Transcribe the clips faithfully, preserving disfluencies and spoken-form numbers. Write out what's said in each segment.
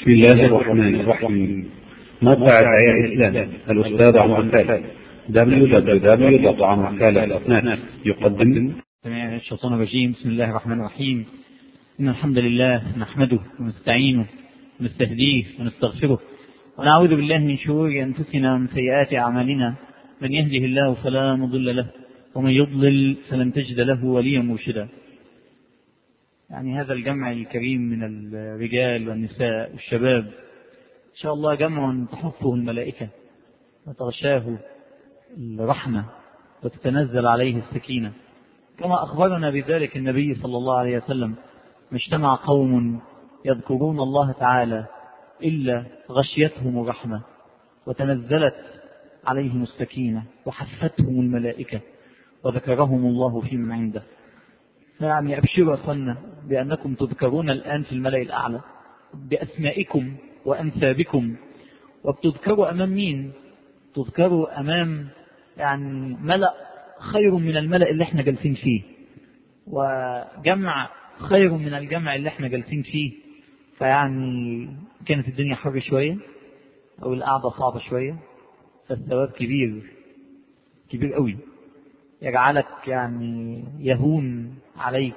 بسم الله الرحمن الرحيم. موقع الحياة الإسلام الأستاذ عمر خالد دبليو دبليو دبليو دوت عمر خالد دوت نت يقدم. سمع الشيطان الرجيم. بسم الله الرحمن الرحيم. إن الحمد لله نحمده ونستعينه ونستهديه ونستغفره ونعوذ بالله من شرور أنفسنا ومن سيئات أعمالنا. من يهده الله فلا مضل له ومن يضلل فلن تجد له وليا مرشدا. يعني هذا الجمع الكريم من الرجال والنساء والشباب إن شاء الله جمع تحفه الملائكة وتغشاه الرحمة وتتنزل عليه السكينة، كما أخبرنا بذلك النبي صلى الله عليه وسلم: ما اجتمع قوم يذكرون الله تعالى إلا غشيتهم الرحمة وتنزلت عليهم السكينة وحفتهم الملائكة وذكرهم الله في من عنده. يعني أبشروا أخوانا بأنكم تذكرون الآن في الملأ الأعلى بأسمائكم وأنسابكم، وبتذكروا أمام مين؟ تذكروا أمام يعني ملأ خير من الملأ اللي احنا جالسين فيه، وجمع خير من الجمع اللي احنا جالسين فيه. فيعني كانت الدنيا حر شوية أو القعدة صعبة شوية، فالثواب كبير كبير قوي، يجعلك يعني يهون عليك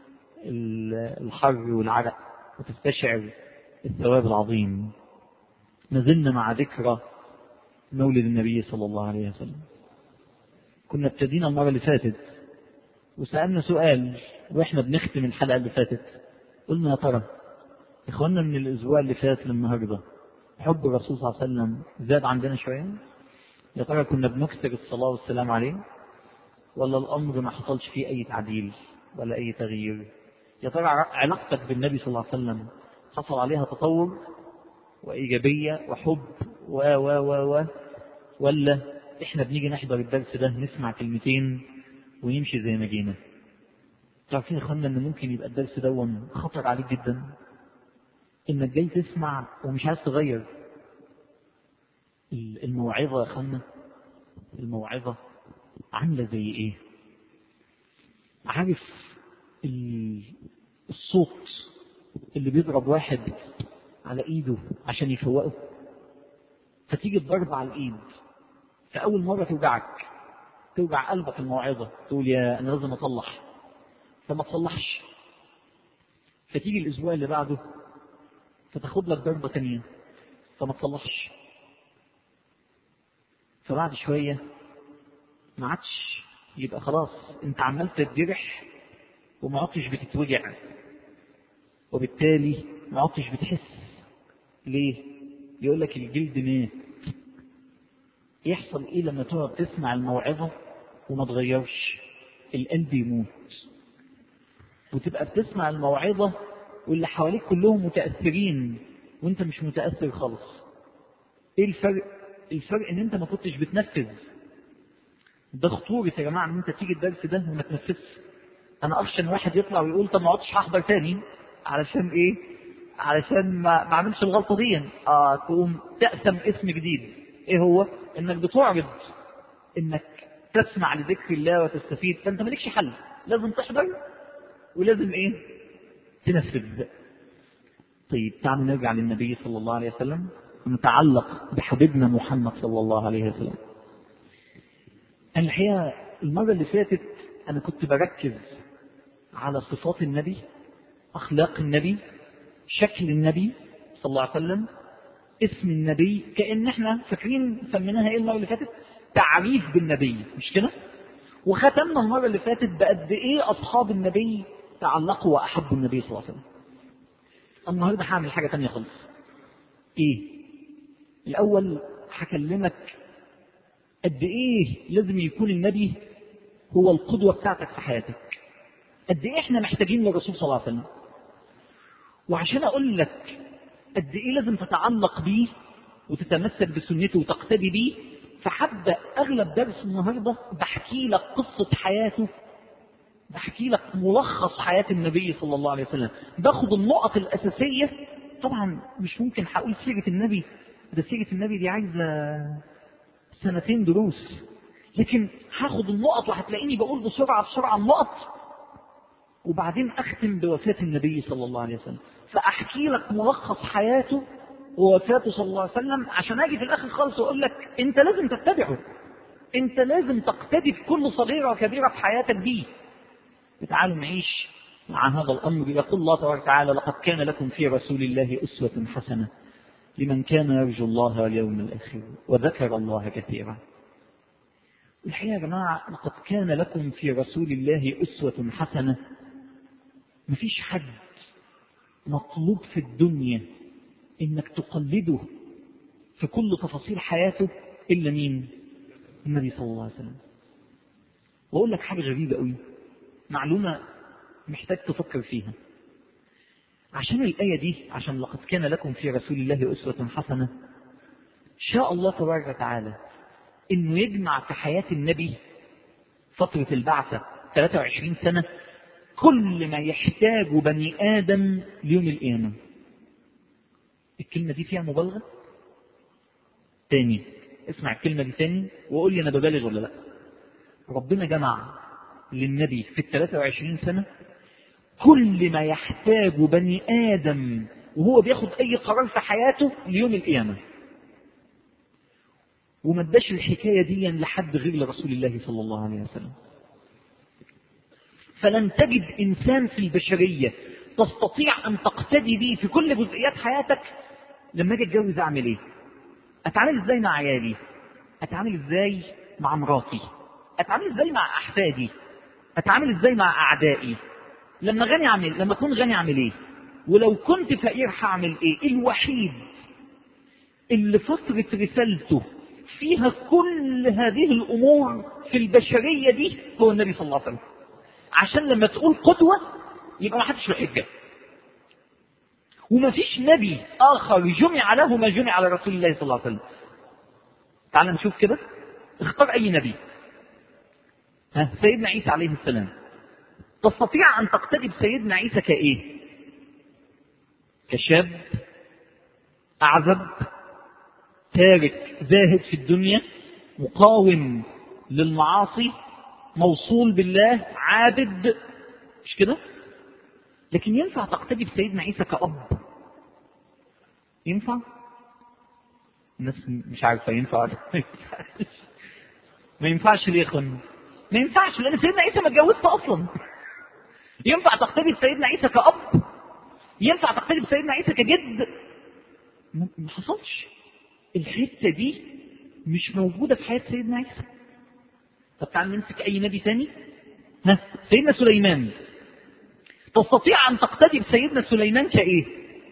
الحر والعرق وتستشعر الثواب العظيم. نزلنا مع ذكرى مولد النبي صلى الله عليه وسلم. كنا ابتدينا المرة اللي فاتت وسألنا سؤال واحنا بنختم الحلقة اللي فاتت، قلنا يا ترى إخواننا من الأسبوع اللي فات للنهاردة حب الرسول صلى الله عليه وسلم زاد عندنا شوية؟ يا ترى كنا بنكثر الصلاة والسلام عليه ولا الأمر ما حصلش فيه أي تعديل ولا أي تغيير؟ يا ترى علاقتك بالنبي صلى الله عليه وسلم حصل عليها تطور وإيجابية وحب و و و و ولا إحنا بنيجي نحضر الدرس ده نسمع كلمتين ونمشي زي ما جينا؟ تعرفين يا إخوانا إن ممكن يبقى الدرس ده خطر عليك جدا، إنك جاي تسمع ومش عايز تغير. الموعظة يا إخوانا، الموعظة عاملة زي إيه؟ عارف الصوت اللي بيضرب واحد على إيده عشان يفوقه، فتيجي الضربة على الإيد فأول مرة توجعك، توجع قلبك الموعظة، تقول يا أنا لازم أصلح، فما تصلحش، فتيجي الأسبوع اللي بعده فتاخد لك ضربة تانية فما تصلحش، فبعد شوية ما عادش، يبقى خلاص انت عمال تتجرح وما عدتش بتتوجع، وبالتالي ما عدتش بتحس. ليه؟ يقول لك الجلد مات. يحصل ايه لما تقعد تسمع الموعظة وما تغيرش؟ القلب يموت، وتبقى بتسمع الموعظة واللي حواليك كلهم متأثرين وانت مش متأثر خالص. ايه الفرق؟ الفرق ان انت ما كنتش بتنفذ. ده خطورة يا جماعة ان انت تيجي الدرس ده وما تنفذش. انا اخشى ان واحد يطلع ويقول طب ما عدتش هحضر تاني، علشان ايه؟ علشان ما ما اعملش الغلطة دي. اه تقوم تقسم اسم جديد. ايه هو؟ انك بتعرض انك تسمع لذكر الله وتستفيد، فانت مالكش حل، لازم تحضر ولازم ايه؟ تنفذ. طيب تعالوا نرجع للنبي صلى الله عليه وسلم ونتعلق بحبيبنا محمد صلى الله عليه وسلم. الحقيقة المرة اللي فاتت أنا كنت بركز على صفات النبي، أخلاق النبي، شكل النبي صلى الله عليه وسلم، اسم النبي، كأن احنا فاكرين سميناها ايه المرة اللي فاتت؟ تعريف بالنبي، مش كده؟ وختمنا المرة اللي فاتت بقد ايه أصحاب النبي تعلقوا وأحبوا النبي صلى الله عليه وسلم. النهارده هعمل حاجة تانية خالص. ايه؟ الأول هكلمك قد ايه لازم يكون النبي هو القدوة بتاعتك في حياتك، قد ايه احنا محتاجين للرسول صلى الله عليه وسلم. وعشان اقول لك قد ايه لازم تتعلق بيه وتتمسك بسنته وتقتدي بيه، فحبدأ اغلب درس النهارده بحكي لك قصة حياته، بحكي لك ملخص حياة النبي صلى الله عليه وسلم، باخد النقط الأساسية. طبعا مش ممكن هقول سيرة النبي، ده سيرة النبي دي عايزة سنتين دروس، لكن هاخد النقط وهتلاقيني بقول بسرعة بسرعة النقط، وبعدين أختم بوفاة النبي صلى الله عليه وسلم، فأحكي لك ملخص حياته ووفاته صلى الله عليه وسلم عشان اجي في الاخر خالص واقول لك انت لازم تتبعه، انت لازم تقتدي في كل صغيرة وكبيرة في حياتك دي. تعالوا نعيش مع هذا الامر. يقول الله تبارك وتعالى: لقد كان لكم في رسول الله اسوة حسنة لمن كان يرجو الله واليوم الاخر وذكر الله كثيرا. الحقيقة يا جماعة لقد كان لكم في رسول الله اسوة حسنة. مفيش حد مطلوب في الدنيا انك تقلده في كل تفاصيل حياته الا مين؟ النبي صلى الله عليه وسلم. واقول لك حاجه غريبه قوي، معلومه محتاج تفكر فيها. عشان الايه دي، عشان لقد كان لكم في رسول الله اسوه حسنه، شاء الله تبارك وتعالى انه يجمع في حياه النبي فتره البعثه ثلاثة وعشرين سنه كل ما يحتاج بني ادم ليوم القيامه. الكلمه دي فيها مبالغه؟ تاني اسمع الكلمة دي تاني وقول لي أنا ببالغ ولا لا. ربنا جمع للنبي في الثلاثة وعشرين سنة كل ما يحتاج بني آدم وهو بياخد أي قرار في حياته ليوم القيامة، وما اداش الحكاية دي لحد غير لرسول الله صلى الله عليه وسلم. فلن تجد إنسان في البشرية تستطيع أن تقتدي به في كل جزئيات حياتك. لما أجي أتجوز أعمل إيه؟ أتعامل إزاي مع عيالي؟ أتعامل إزاي مع مراتي؟ أتعامل إزاي مع أحفادي؟ أتعامل إزاي مع أعدائي؟ لما غني أعمل، لما أكون غني أعمل إيه؟ ولو كنت فقير هعمل إيه؟ الوحيد اللي فترة رسالته فيها كل هذه الأمور في البشرية دي هو النبي صلى الله عليه وسلم. عشان لما تقول قدوة يبقى ما حدش له حجة. وما فيش نبي آخر جمع له ما جمع على رسول الله صلى الله عليه وسلم. تعال نشوف كده، اختار أي نبي. ها، سيدنا عيسى عليه السلام. تستطيع أن تقتدي بسيدنا عيسى كإيه؟ كشاب أعزب تارك زاهد في الدنيا مقاوم للمعاصي موصول بالله عابد، مش كده؟ لكن ينفع تقتدي بسيدنا عيسى كأب؟ ينفع؟ الناس مش عارفة ينفع ولا ما ينفعش. ما ينفعش ليه يا اخوان؟ ما ينفعش لأن سيدنا عيسى ما اتجوزش أصلا. ينفع تقتدي بسيدنا عيسى كأب؟ ينفع تقتدي بسيدنا عيسى كجد؟ ما حصلش. الحتة دي مش موجودة في حياة سيدنا عيسى. طب تعال نمسك أي نبي ثاني. ها، سيدنا سليمان. تستطيع أن تقتدي بسيدنا سليمان كإيه؟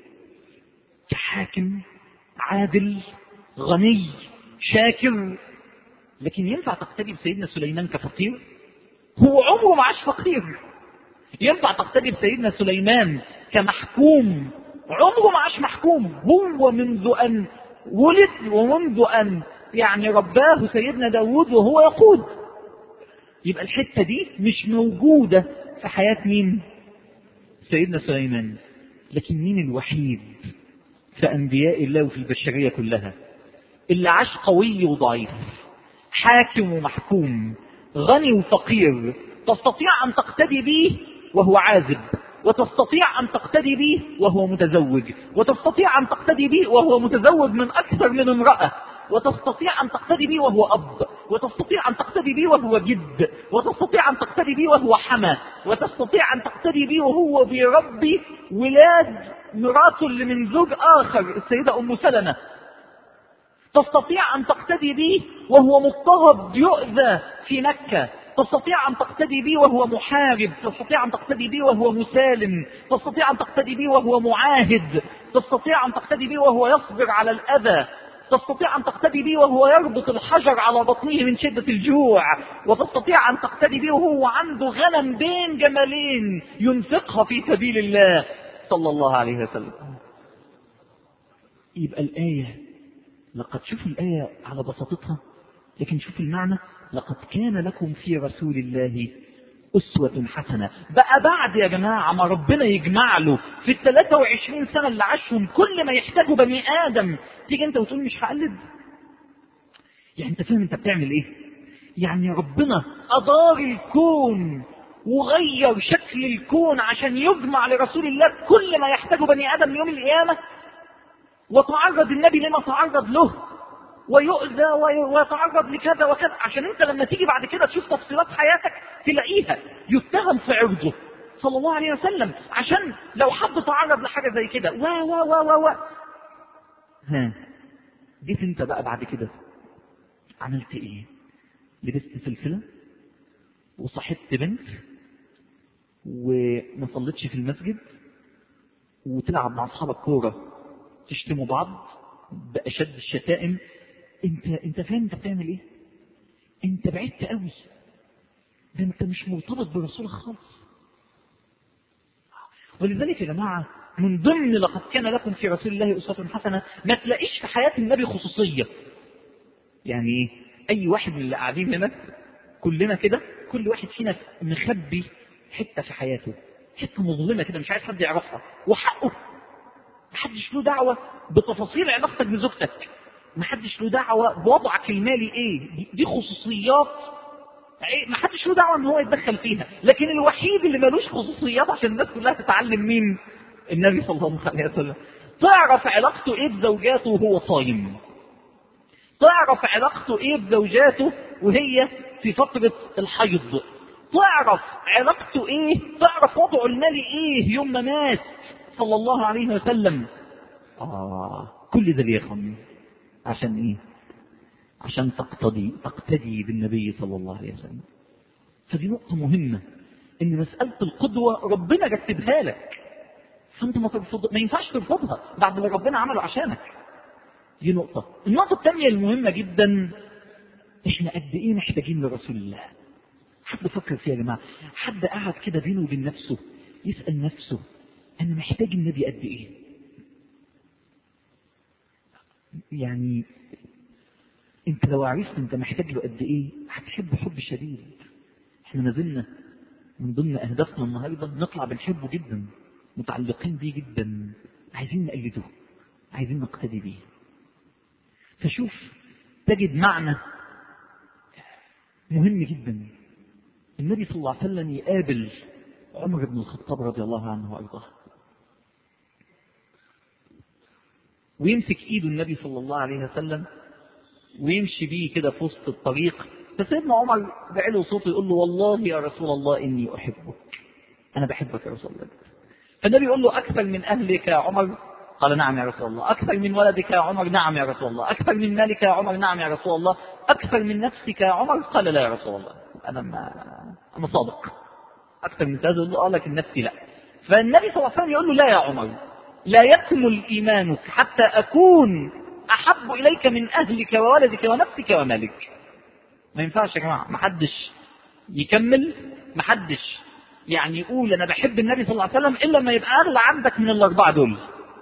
كحاكم عادل غني شاكر. لكن ينفع تقتدي بسيدنا سليمان كفقير؟ هو عمره ما عاش فقير. ينفع تقتدي بسيدنا سليمان كمحكوم؟ عمره ما عاش محكوم. هو منذ أن ولد ومنذ أن يعني رباه سيدنا داود وهو يقود. يبقى الحتة دي مش موجودة في حياة مين؟ سيدنا سليمان. لكن مين الوحيد في أنبياء الله وفي البشرية كلها اللي عاش قوي وضعيف، حاكم ومحكوم، غني وفقير، تستطيع أن تقتدي به وهو عازب، وتستطيع أن تقتدي به وهو متزوج، وتستطيع أن تقتدي به وهو متزوج من أكثر من امرأة، وتستطيع أن تقتدي به وهو أب، وتستطيع أن تقتدي به وهو جد، وتستطيع أن تقتدي به وهو حمى، وتستطيع أن تقتدي به وهو بيربي ولاد مراته اللي من زوج آخر السيدة أم سلمة. تستطيع أن تقتدي به وهو مضطهد يؤذى في مكة. تستطيع أن تقتدي به وهو محارب. تستطيع أن تقتدي به وهو مسالم. تستطيع أن تقتدي به وهو معاهد. تستطيع أن تقتدي به وهو يصبر على الأذى. تستطيع أن تقتدي به وهو يربط الحجر على بطنه من شدة الجوع. وتستطيع أن تقتدي به وهو عنده غنم بين جملين ينفقها في سبيل الله صلى الله عليه وسلم. يبقى الآية، لقد شوف الآية على بساطتها لكن شوف المعنى. لقد كان لكم في رسول الله أسوة حسنة. بقى بعد يا جماعة ما ربنا يجمع له في الثلاثة وعشرين سنة اللي عاشهم كل ما يحتاجه بني آدم، تيجي أنت وتقول مش هقلد؟ يعني أنت فاهم أنت بتعمل إيه؟ يعني ربنا أدار الكون وغير شكل الكون عشان يجمع لرسول الله كل ما يحتاجه بني آدم يوم القيامة. وتعرض النبي لما تعرض له ويؤذى ويتعرض لكذا وكذا، عشان انت لما تيجي بعد كده تشوف تفصيلات حياتك تلاقيها يتهم في عرضه صلى الله عليه وسلم، عشان لو حد تعرض لحاجة زي كده و و و و و ها جيت انت بقى بعد كده عملت ايه؟ لبست سلسلة وصحبت بنت وما صليتش في المسجد وتلعب مع اصحابك كورة تشتموا بعض بأشد الشتائم. انت انت فاهم انت بتعمل ايه؟ انت بعدت قوي، ده انت مش مرتبط برسولك خالص. ولذلك يا جماعة من ضمن لقد كان لكم في رسول الله أسوة حسنة، ما تلاقيش في حياة النبي خصوصية. يعني ايه؟ اي واحد من اللي قاعدين هنا كلنا كده، كل واحد فينا مخبي حتة في حياته، حتة مظلمة كده مش عايز حد يعرفها، وحقه. محدش له دعوة بتفاصيل علاقتك بزوجتك، محدش له دعوة بوضعك المالي ايه، دي, دي خصوصيات محدش له دعوة ان هو يتدخل فيها. لكن الوحيد اللي ملوش خصوصيات عشان الناس كلها تتعلم مين؟ النبي صلى الله عليه وسلم. تعرف علاقته ايه بزوجاته وهو صايم، تعرف علاقته ايه بزوجاته وهي في فترة الحيض، تعرف علاقته ايه، تعرف وضعه المالي ايه يوم ما مات صلى الله عليه وسلم. آه كل ده ليخن عشان ايه؟ عشان تقتدي تقتدي بالنبي صلى الله عليه وسلم. فدي نقطة مهمة، ان مسألة القدوة ربنا رتبها لك، فانت ما ترفض، ما ينفعش ترفضها بعد اللي ربنا عمله عشانك. دي نقطة. النقطة الثانية المهمة جدا، احنا قد ايه محتاجين لرسول الله. حد فكر فيها يا جماعة؟ حد قاعد كده بينه وبين نفسه يسأل نفسه انا محتاج النبي قد ايه؟ يعني انت لو عرفت انت محتاج له قد ايه هتحب حب شديد. احنا ما زلنا من ضمن اهدافنا النهارده نطلع بنحبه جدا، متعلقين بيه جدا، عايزين نقلده، عايزين نقتدي بيه. فشوف تجد معنى مهم جدا. النبي صلى الله عليه وسلم يقابل عمر بن الخطاب رضي الله عنه وارضاه، ويمسك ايده النبي صلى الله عليه وسلم ويمشي بيه كده في وسط الطريق. فسيدنا عمر بعله صوته يقول له والله يا رسول الله اني احبك، انا بحبك يا رسول الله. فالنبي يقول له اكثر من اهلك يا عمر؟ قال نعم يا رسول الله. اكثر من ولدك يا عمر؟ نعم يا رسول الله. اكثر من مالك يا عمر؟ نعم يا رسول الله. اكثر من نفسك يا عمر؟ قال لا يا رسول الله، انا ما انا صادق، اكثر من هذا. يقول له اه لكن نفسي لا. فالنبي صلى الله عليه وسلم يقول له لا يا عمر، لا يكمل ايمانك حتى اكون احب اليك من اهلك وولدك ونفسك ومالك. ما ينفعش يا جماعه، ما حدش يكمل، ما حدش يعني يقول انا بحب النبي صلى الله عليه وسلم الا ما يبقى اغلى عندك من الاربعه دول.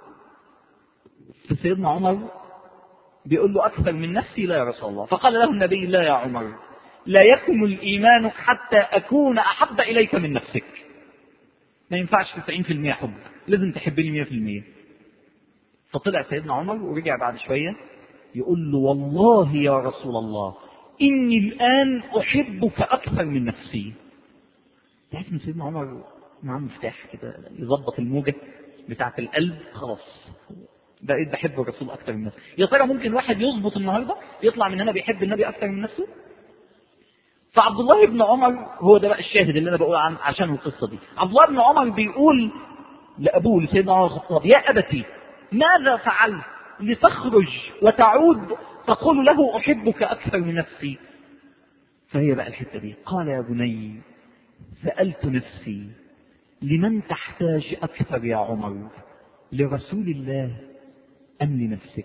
فسيدنا عمر بيقول له اكثر من نفسي لا يا رسول الله. فقال له النبي لا يا عمر، لا يكمل ايمانك حتى اكون احب اليك من نفسك. ما ينفعش تسعين في المية حب، لازم تحبني مية في المية. فطلع سيدنا عمر ورجع بعد شويه يقول له والله يا رسول الله اني الان احبك اكثر من نفسي. تعرف ان سيدنا عمر معاه مفتاح كده يظبط الموجه بتاعه القلب، خلاص بقيت بحب الرسول اكثر من نفسي. يا ترى ممكن واحد يظبط النهارده يطلع من هنا بيحب النبي اكثر من نفسه؟ فعبد الله بن عمر هو ده بقى الشاهد اللي انا بقول عن عشان القصه دي. عبد الله بن عمر بيقول لابوه لسيدنا عمر الخطاب يا ابتي ماذا فعلت لتخرج وتعود تقول له احبك اكثر من نفسي؟ فهي بقى الحته دي. قال يا بني سالت نفسي لمن تحتاج اكثر يا عمر، لرسول الله ام لنفسك؟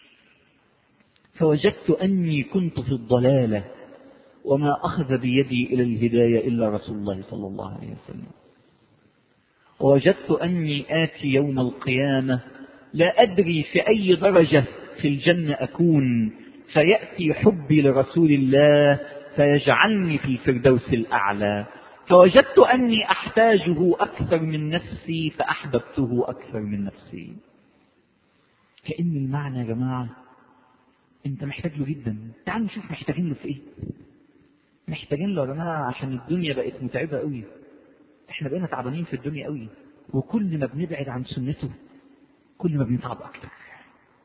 فوجدت اني كنت في الضلاله وما اخذ بيدي الى الهدايه الا رسول الله صلى الله عليه وسلم. ووجدت اني اتي يوم القيامه لا أدري في أي درجة في الجنة أكون، فيأتي حبي لرسول الله فيجعلني في الفردوس الأعلى. فوجدت أني أحتاجه أكثر من نفسي فأحببته أكثر من نفسي. كأن المعنى يا جماعة أنت محتاج له جدا. تعالوا نشوف محتاجين له في إيه. محتاجين له يا جماعة عشان الدنيا بقت متعبة قوي. إحنا بقينا تعبانين في الدنيا قوي، وكل ما بنبعد عن سنته كل ما بنتعب أكثر.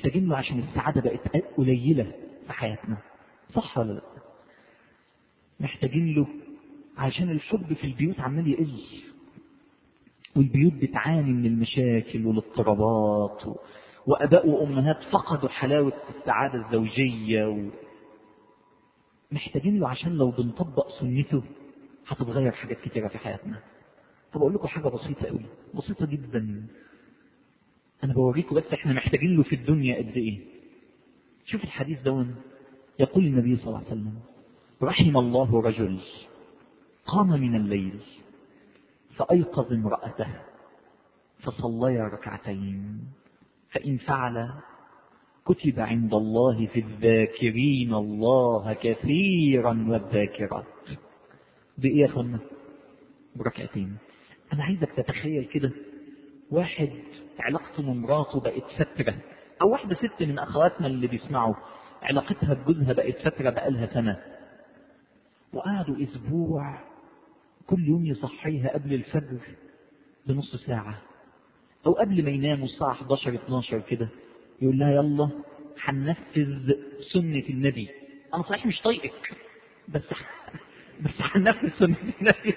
محتاجين له عشان السعادة بقت قليلة في حياتنا، صح ولا لا؟ محتاجين له عشان الحب في البيوت عمال يقل، والبيوت بتعاني من المشاكل والاضطرابات، و... وأباء وأمهات فقدوا حلاوة السعادة الزوجية. و... محتاجين له عشان لو بنطبق سنته هتتغير حاجات كتيرة في حياتنا. طب أقول لكم حاجة بسيطة قوي، بسيطة جدا، أنا بوريكم بس إحنا محتاجين له في الدنيا قد إيه. شوف الحديث دون، يقول النبي صلى الله عليه وسلم: رحم الله رجل قام من الليل فأيقظ امرأته فصليا ركعتين، فإن فعل كتب عند الله في الذاكرين الله كثيرا والذاكرات. بإيه يا أخوانا؟ بركعتين. أنا عايزك تتخيل كده واحد علاقته بمراته بقت فترة، أو واحدة ست من أخواتنا اللي بيسمعوا علاقتها بجوزها بقت فترة بقالها سنة، وقعدوا أسبوع كل يوم يصحيها قبل الفجر بنص ساعة، أو قبل ما يناموا الساعة احداشر اتناشر كده يقول لها: يلا هننفذ سنة النبي، أنا صحيح مش طايقك بس بس هننفذ سنة النبي.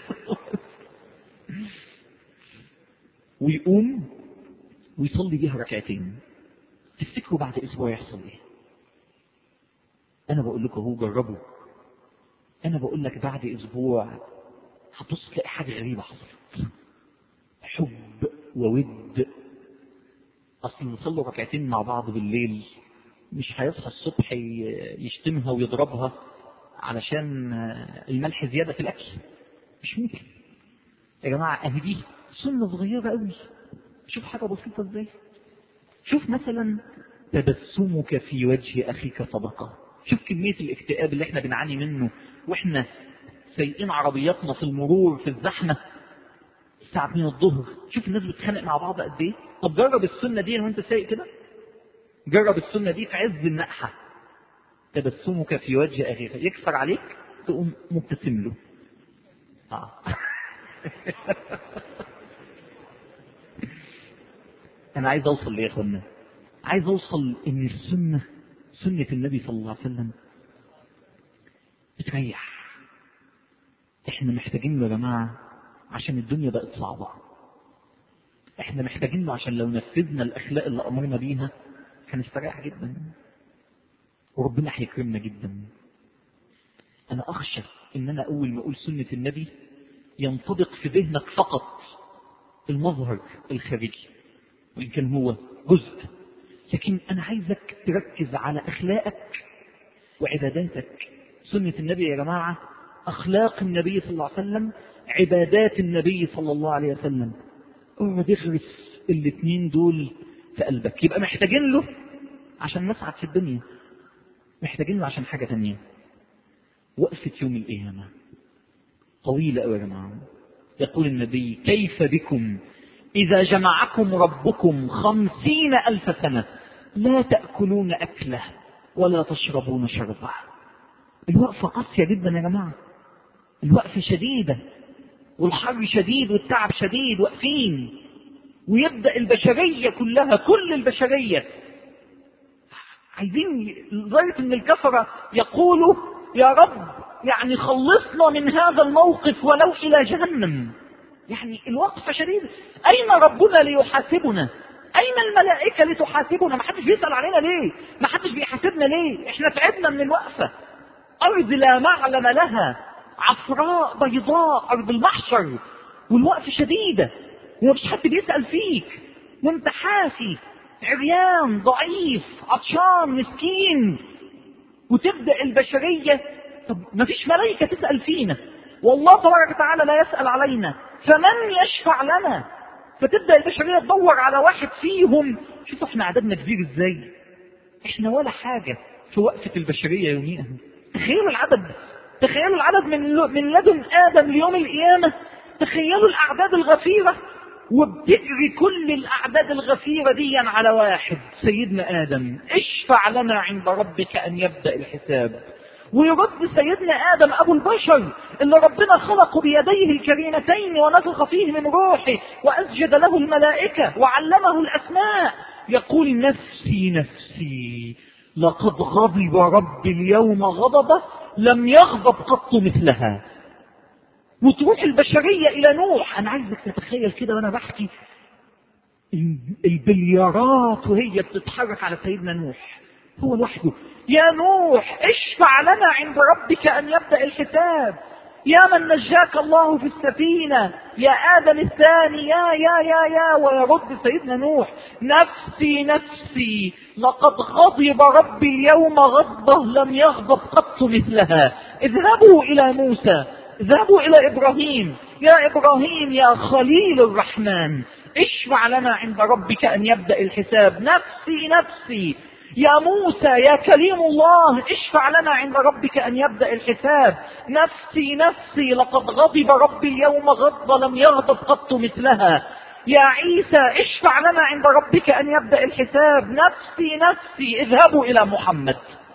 ويقوم ويصلي بيها ركعتين. تفتكروا بعد أسبوع يحصل إيه؟ أنا بقول لكم هو جربوا. أنا بقول لك بعد أسبوع هتبص تلاقي حاجة غريبة حصلت، حب وود. أصل نصلي ركعتين مع بعض بالليل مش هيصحى الصبح يشتمها ويضربها علشان الملح زيادة في الأكل، مش ممكن يا جماعة. أهي دي سنة صغيرة قوي. شوف حاجة بسيطة ازاي. شوف مثلا تبسمك في وجه أخيك صدقة. شوف كمية الاكتئاب اللي احنا بنعاني منه واحنا سايقين عربياتنا في المرور في الزحمة الساعة اتنين الظهر. شوف الناس بتخانق مع بعض قد ايه. طب جرب السنة دي وانت سايق كده، جرب السنة دي في عز النقحة. تبسمك في وجه أخيك، يكسر عليك تقوم مبتسم له. آه. أنا عايز أوصل ليه يا أخوانا؟ عايز أوصل إن السنة سنة النبي صلى الله عليه وسلم بتريح. إحنا محتاجين له يا جماعة عشان الدنيا بقت صعبة. إحنا محتاجين له عشان لو نفذنا الأخلاق اللي أمرنا بيها هنستريح جدا وربنا هيكرمنا جدا. أنا أخشى إن أنا أول ما أقول سنة النبي ينطبق في ذهنك فقط المظهر الخارجي، وإن كان هو جزء، لكن أنا عايزك تركز على أخلاقك وعباداتك. سنة النبي يا جماعة أخلاق النبي صلى الله عليه وسلم، عبادات النبي صلى الله عليه وسلم. اقعد اغرس الاثنين دول في قلبك. يبقى محتاجين له عشان نسعد في الدنيا، محتاجين له عشان حاجة تانية. وقفة يوم القيامة طويلة أوي يا جماعة. يقول النبي: كيف بكم إذا جمعكم ربكم خمسين ألف سنة لا تأكلون أكله ولا تشربون شربه. الوقفة قاسية جدا يا جماعة، الوقفة شديدة والحر شديد والتعب شديد. واقفين ويبدأ البشرية كلها، كل البشرية عايزين، لدرجة ان الكفرة يقولوا: يا رب يعني خلصنا من هذا الموقف ولو إلى جهنم. يعني الوقفة شديدة. أين ربنا ليحاسبنا؟ أين الملائكة لتحاسبنا؟ ما حدش بيسأل علينا ليه؟ ما حدش بيحاسبنا ليه؟ احنا تعبنا من الوقفة. أرض لا معلم لها، عفراء بيضاء، أرض المحشر، والوقفة شديدة ومفيش حد بيسأل فيك، وانت حافي عريان ضعيف عطشان مسكين. وتبدأ البشرية، طب مفيش ملائكة تسأل فينا، والله تبارك وتعالى لا يسأل علينا، فمن يشفع لنا؟ فتبدأ البشرية تدور على واحد فيهم. شوفوا احنا عددنا كبير ازاي، احنا ولا حاجة في وقفة البشرية يوميها. تخيلوا العدد، تخيلوا العدد من من لدن آدم ليوم القيامة. تخيلوا الأعداد الغفيرة، وبتجري كل الأعداد الغفيرة دي على واحد سيدنا آدم. اشفع لنا عند ربك أن يبدأ الحساب. ويرد سيدنا آدم أبو البشر اللي ربنا خلقه بيديه الكريمتين ونفخ فيه من روحه وأسجد له الملائكة وعلمه الأسماء. يقول نفسي نفسي لقد غضب ربي اليوم غضبه لم يغضب قط مثلها. وتروح البشرية إلى نوح. أنا عايزك تتخيل كده وأنا بحكي البليارات وهي بتتحرك على سيدنا نوح هو لوحده. يا نوح اشفع لنا عند ربك أن يبدأ الحساب. يا من نجاك الله في السفينة. يا آدم الثاني. يا يا يا يا ويرد سيدنا نوح نفسي نفسي لقد غضب ربي اليوم غضبه لم يغضب قط مثلها. اذهبوا إلى موسى. اذهبوا إلى إبراهيم. يا إبراهيم يا خليل الرحمن اشفع لنا عند ربك أن يبدأ الحساب. نفسي نفسي. يا موسى يا كليم الله اشفع لنا عند ربك أن يبدأ الحساب. نفسي نفسي لقد غضب ربي اليوم غضب لم يغضب قط مثلها. يا عيسى اشفع لنا عند ربك أن يبدأ الحساب. نفسي نفسي. اذهبوا إلى محمد.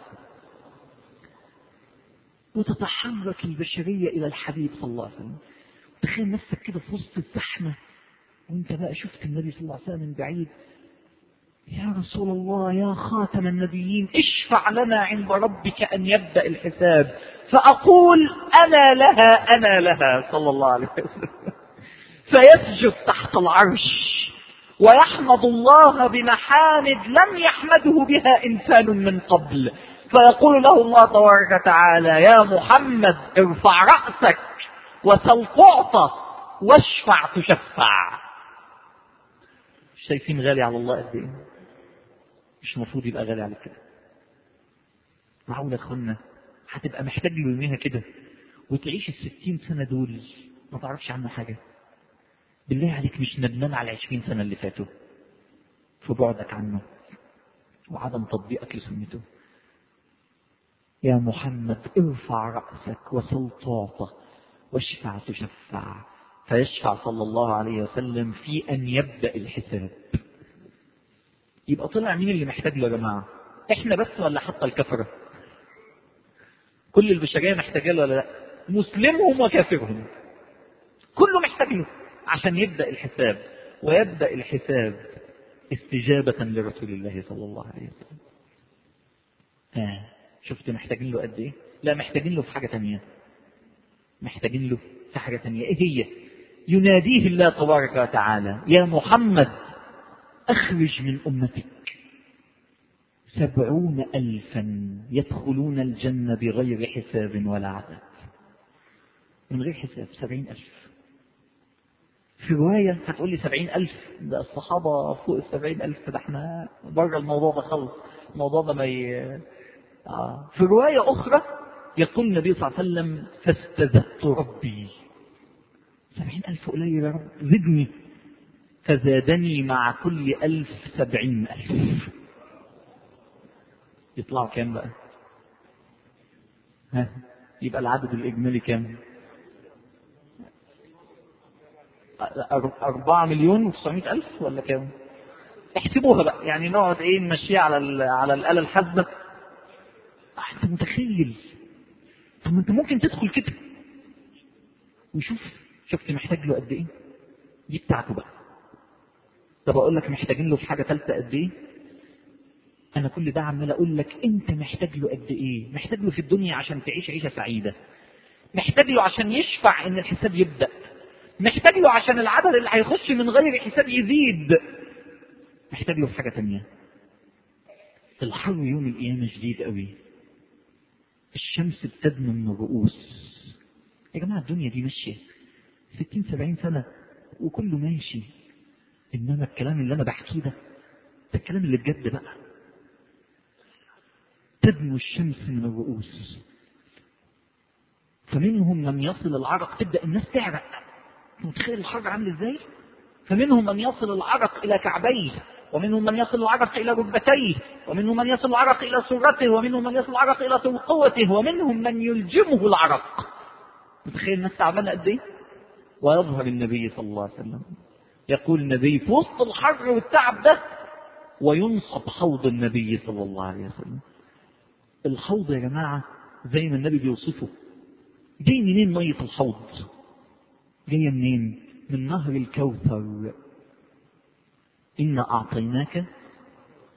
وتتحرك البشرية إلى الحبيب صلى الله عليه وسلم. تخيل نفسك كده في وسط الزحمة وانت بقى شفت النبي صلى الله عليه وسلم من بعيد. يا رسول الله يا خاتم النبيين اشفع لنا عند ربك أن يبدأ الحساب. فأقول أنا لها أنا لها صلى الله عليه وسلم. فيسجد تحت العرش ويحمد الله بمحامد لم يحمده بها إنسان من قبل. فيقول له الله تبارك وتعالى يا محمد ارفع رأسك وسل تعطى واشفع تشفع. شايفين غالي على الله قد ايه؟ مش المفروض يبقى غالي عليك كده؟ معقول يا اخوانا هتبقى محتاج له يوميها كده وتعيش الستين سنة دول ما تعرفش عنه حاجة؟ بالله عليك مش ندمان على العشرين سنة اللي فاتوا في بعدك عنه وعدم تطبيقك لسنته؟ يا محمد ارفع رأسك وسل تعطى واشفع تشفع. فيشفع صلى الله عليه وسلم في أن يبدأ الحساب. يبقى طلع مين اللي محتاج له يا جماعة؟ احنا بس ولا حتى الكفرة؟ كل البشرية محتاجة له ولا لا؟ مسلمهم وكافرهم كله محتاج له عشان يبدأ الحساب. ويبدأ الحساب استجابة لرسول الله صلى الله عليه وسلم. آه. شفت محتاجين له قد ايه؟ لا محتاجين له في حاجة تانية. محتاجين له في حاجة تانية. ايه هي؟ يناديه الله تبارك وتعالى يا محمد اخرج من امتك سبعون الفا يدخلون الجنة بغير حساب ولا عذاب. من غير حساب سبعين الف. في رواية هتقول لي سبعين الف ده الصحابة فوق السبعين الف ده احنا بره الموضوع ده خلص. الموضوع ده ما ي... آه. في رواية أخرى يقول النبي صلى الله عليه وسلم فاستزدت ربي. سبعين ألف قليل يا رب زدني. فزادني مع كل ألف سبعين ألف. يطلعوا كام بقى؟ ها؟ يبقى العدد الإجمالي كام؟ أربعة مليون وتسعمائة ألف ولا كام؟ احسبوها بقى يعني نقعد ايه نمشيها على على الآلة الحاسبة. انت متخيل؟ طب انت ممكن تدخل كده وشوف شفت محتاج له قد ايه؟ دي بتاعته بقى. طب اقول لك محتاجين له في حاجه ثالثه قد ايه؟ انا كل ده عمال اقول لك انت محتاج له قد ايه؟ محتاج له في الدنيا عشان تعيش عيشه سعيده. محتاج له عشان يشفع ان الحساب يبدا. محتاج له عشان العدد اللي هيخش من غير حساب يزيد. محتاج له في حاجه ثانيه. الحر يوم القيامه شديد قوي. الشمس بتدنو من الرؤوس. يا جماعة الدنيا دي ماشية ستين سبعين سنة وكله ماشي. إنما الكلام اللي أنا بحكيه ده ده الكلام اللي بجد بقى. تدنو الشمس من الرؤوس فمنهم من يصل العرق. تبدأ الناس تعرق. متخيل الحر عامل إزاي؟ فمنهم من يصل العرق إلى كعبيه ومنهم من يصل العرق إلى ركبتيه ومنهم من يصل العرق إلى سرته ومنهم من يصل العرق إلى ترقوته ومنهم من يلجمه العرق. متخيل الناس تعبانة قد ايه؟ ويظهر النبي صلى الله عليه وسلم يقول النبي في وسط الحر والتعب ده وينصب حوض النبي صلى الله عليه وسلم. الحوض يا جماعة زي ما النبي بيوصفه جاي منين مية الحوض؟ جاية منين؟ من نهر الكوثر. إنا أعطيناك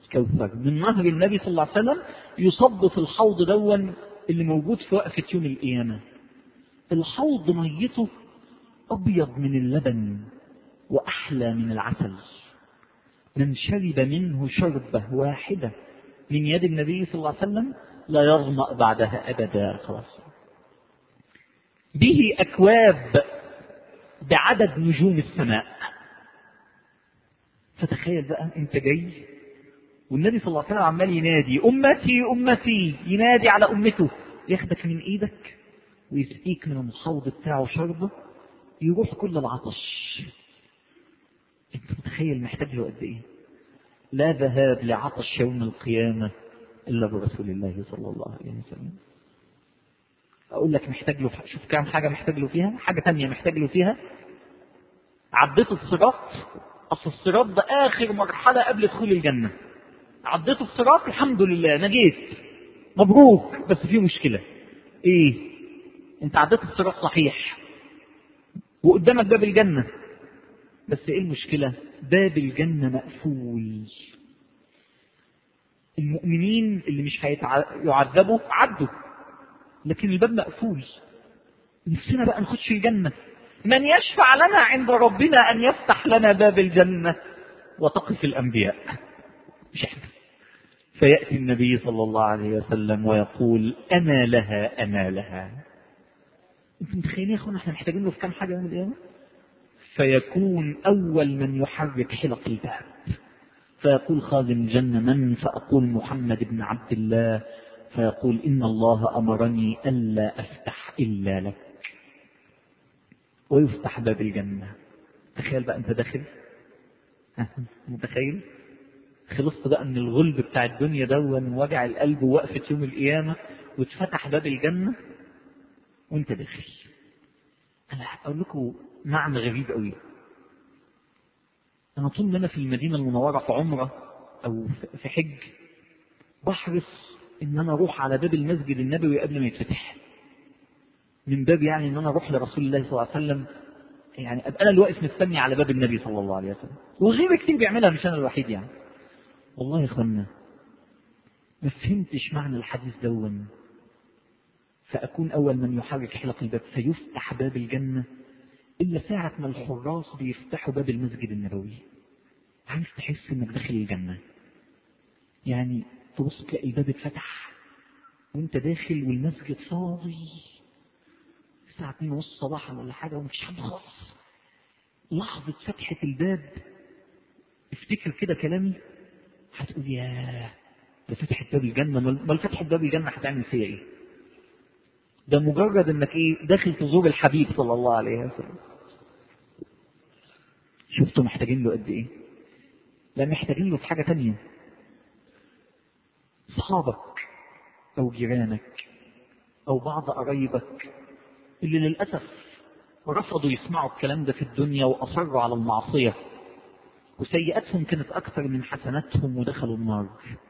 كوثر من نهر النبي صلى الله عليه وسلم يصب في الحوض دون اللي موجود في وقفة يوم القيامة. الحوض ميته أبيض من اللبن وأحلى من العسل، من شرب منه شربة واحدة من يد النبي صلى الله عليه وسلم لا يظمأ بعدها أبدا. خلاص. به أكواب بعدد نجوم السماء. فتخيل بقى أنت جاي والنبي صلى الله عليه وسلم عمال ينادي أمتي أمتي، ينادي على أمته، ياخدك من إيدك ويسقيك من الحوض بتاعه شربة يروح كل العطش. أنت متخيل محتاج له قد إيه؟ لا ذهاب لعطش يوم القيامة إلا برسول الله صلى الله عليه وسلم. أقول لك محتاج له، شوف كام حاجة محتاج له فيها. حاجة تانية محتاج له فيها، عديت الصراط. أصل الصراط ده آخر مرحلة قبل دخول الجنة. عديت الصراط الحمد لله نجيت مبروك، بس في مشكلة. إيه؟ أنت عديت الصراط صحيح وقدامك باب الجنة، بس إيه المشكلة؟ باب الجنة مقفول. المؤمنين اللي مش هيعذبوا عدوا، لكن الباب مقفول. نفسنا بقى نخش الجنة. من يشفع لنا عند ربنا أن يفتح لنا باب الجنة وتقف الأنبياء، مش احنا. فيأتي النبي صلى الله عليه وسلم ويقول أنا لها أنا لها. انتم متخيلين يا اخوانا احنا محتاجين له في كام حاجة يوم القيامة؟ فيكون أول من يحرك حلق الباب، فيقول خازن الجنة من؟ فأقول محمد بن عبد الله، فيقول إن الله أمرني ألا أفتح إلا لك، ويفتح باب الجنة. تخيل بقى أنت داخل، متخيل؟ خلصت بقى من الغلب بتاع الدنيا ده ووجع القلب ووقفة يوم القيامة، واتفتح باب الجنة وانت داخل. أنا هقول لكم معنى غريب قوي. أنا طول ما أنا في المدينة المنورة في عمرة أو في حج بحرص إن أنا أروح على باب المسجد النبوي قبل ما يتفتح، من باب يعني إن أنا أروح لرسول الله صلى الله عليه وسلم، يعني أبقى أنا اللي واقف مستني على باب النبي صلى الله عليه وسلم. وغير كتير بيعملها، مش أنا الوحيد يعني. والله يا إخوانا ما فهمتش معنى الحديث دون. فأكون أول من يحرك حلق الباب فيفتح باب الجنة، إلا ساعة ما الحراس بيفتحوا باب المسجد النبوي. عايز تحس إنك داخل الجنة، يعني تبص تلاقي الباب اتفتح وانت داخل والمسجد فاضي الساعة اتنين ونص صباحا ولا حاجة ومفيش حد خالص. لحظة فتحة الباب افتكر كده كلامي، هتقول ياه ده فتحة باب الجنة. ما فتحة باب الجنة هتعمل فيها ايه؟ ده مجرد انك ايه داخل تزور الحبيب صلى الله عليه وسلم. شفتوا محتاجين له قد ايه؟ لا محتاجين له في حاجة تانية. صحابك او جيرانك او بعض قرايبك اللي للأسف رفضوا يسمعوا الكلام ده في الدنيا وأصروا على المعصية وسيئاتهم كانت أكثر من حسناتهم ودخلوا النار.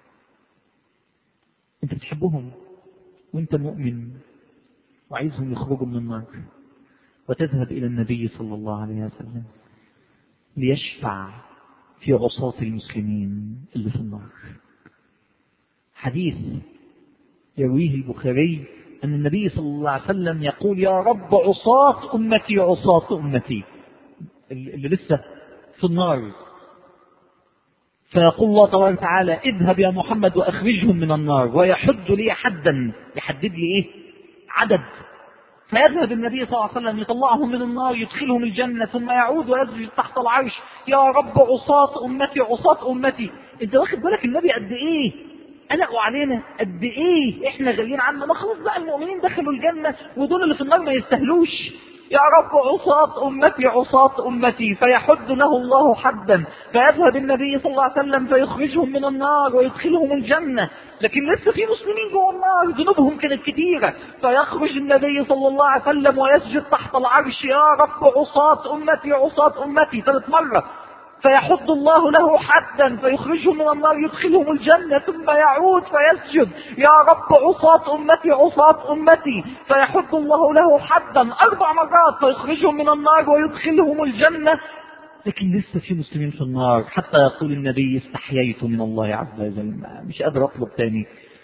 أنت بتحبهم وأنت مؤمن وعايزهم يخرجوا من النار، وتذهب إلى النبي صلى الله عليه وسلم ليشفع في عصاة المسلمين اللي في النار. حديث يرويه البخاري أن النبي صلى الله عليه وسلم يقول يا رب عصاة أمتي عصاة أمتي، اللي لسه في النار. فيقول الله تبارك وتعالى اذهب يا محمد وأخرجهم من النار، ويحد لي حدا، يحدد لي إيه عدد. فيذهب النبي صلى الله عليه وسلم يطلعهم من النار يدخلهم الجنة، ثم يعود ويسجد تحت العرش يا رب عصاة أمتي عصاة أمتي. أنت واخد بالك النبي قد إيه قلقوا علينا، قد ايه احنا غاليين عنه؟ ما خلاص بقى المؤمنين دخلوا الجنة ودول اللي في النار ما يستاهلوش. يا رب عصاة أمتي عصاة أمتي، فيحد له الله حدا، فيذهب النبي صلى الله عليه وسلم فيخرجهم من النار ويدخلهم الجنة. لكن لسه في مسلمين جوه النار ذنوبهم كانت كتيرة، فيخرج النبي صلى الله عليه وسلم ويسجد تحت العرش يا رب عصاة أمتي عصاة أمتي ثلاث مرة، فيحد الله له حدا فيخرجهم من النار يدخلهم الجنة، ثم يعود فيسجد يا رب عصاة أمتي عصاة أمتي، فيحد الله له حدا أربع مرات فيخرجهم من النار ويدخلهم الجنة، لكن لسه في مسلمين في النار، حتى يقول النبي استحييت من الله عز وجل، مش قادر اطلب تاني.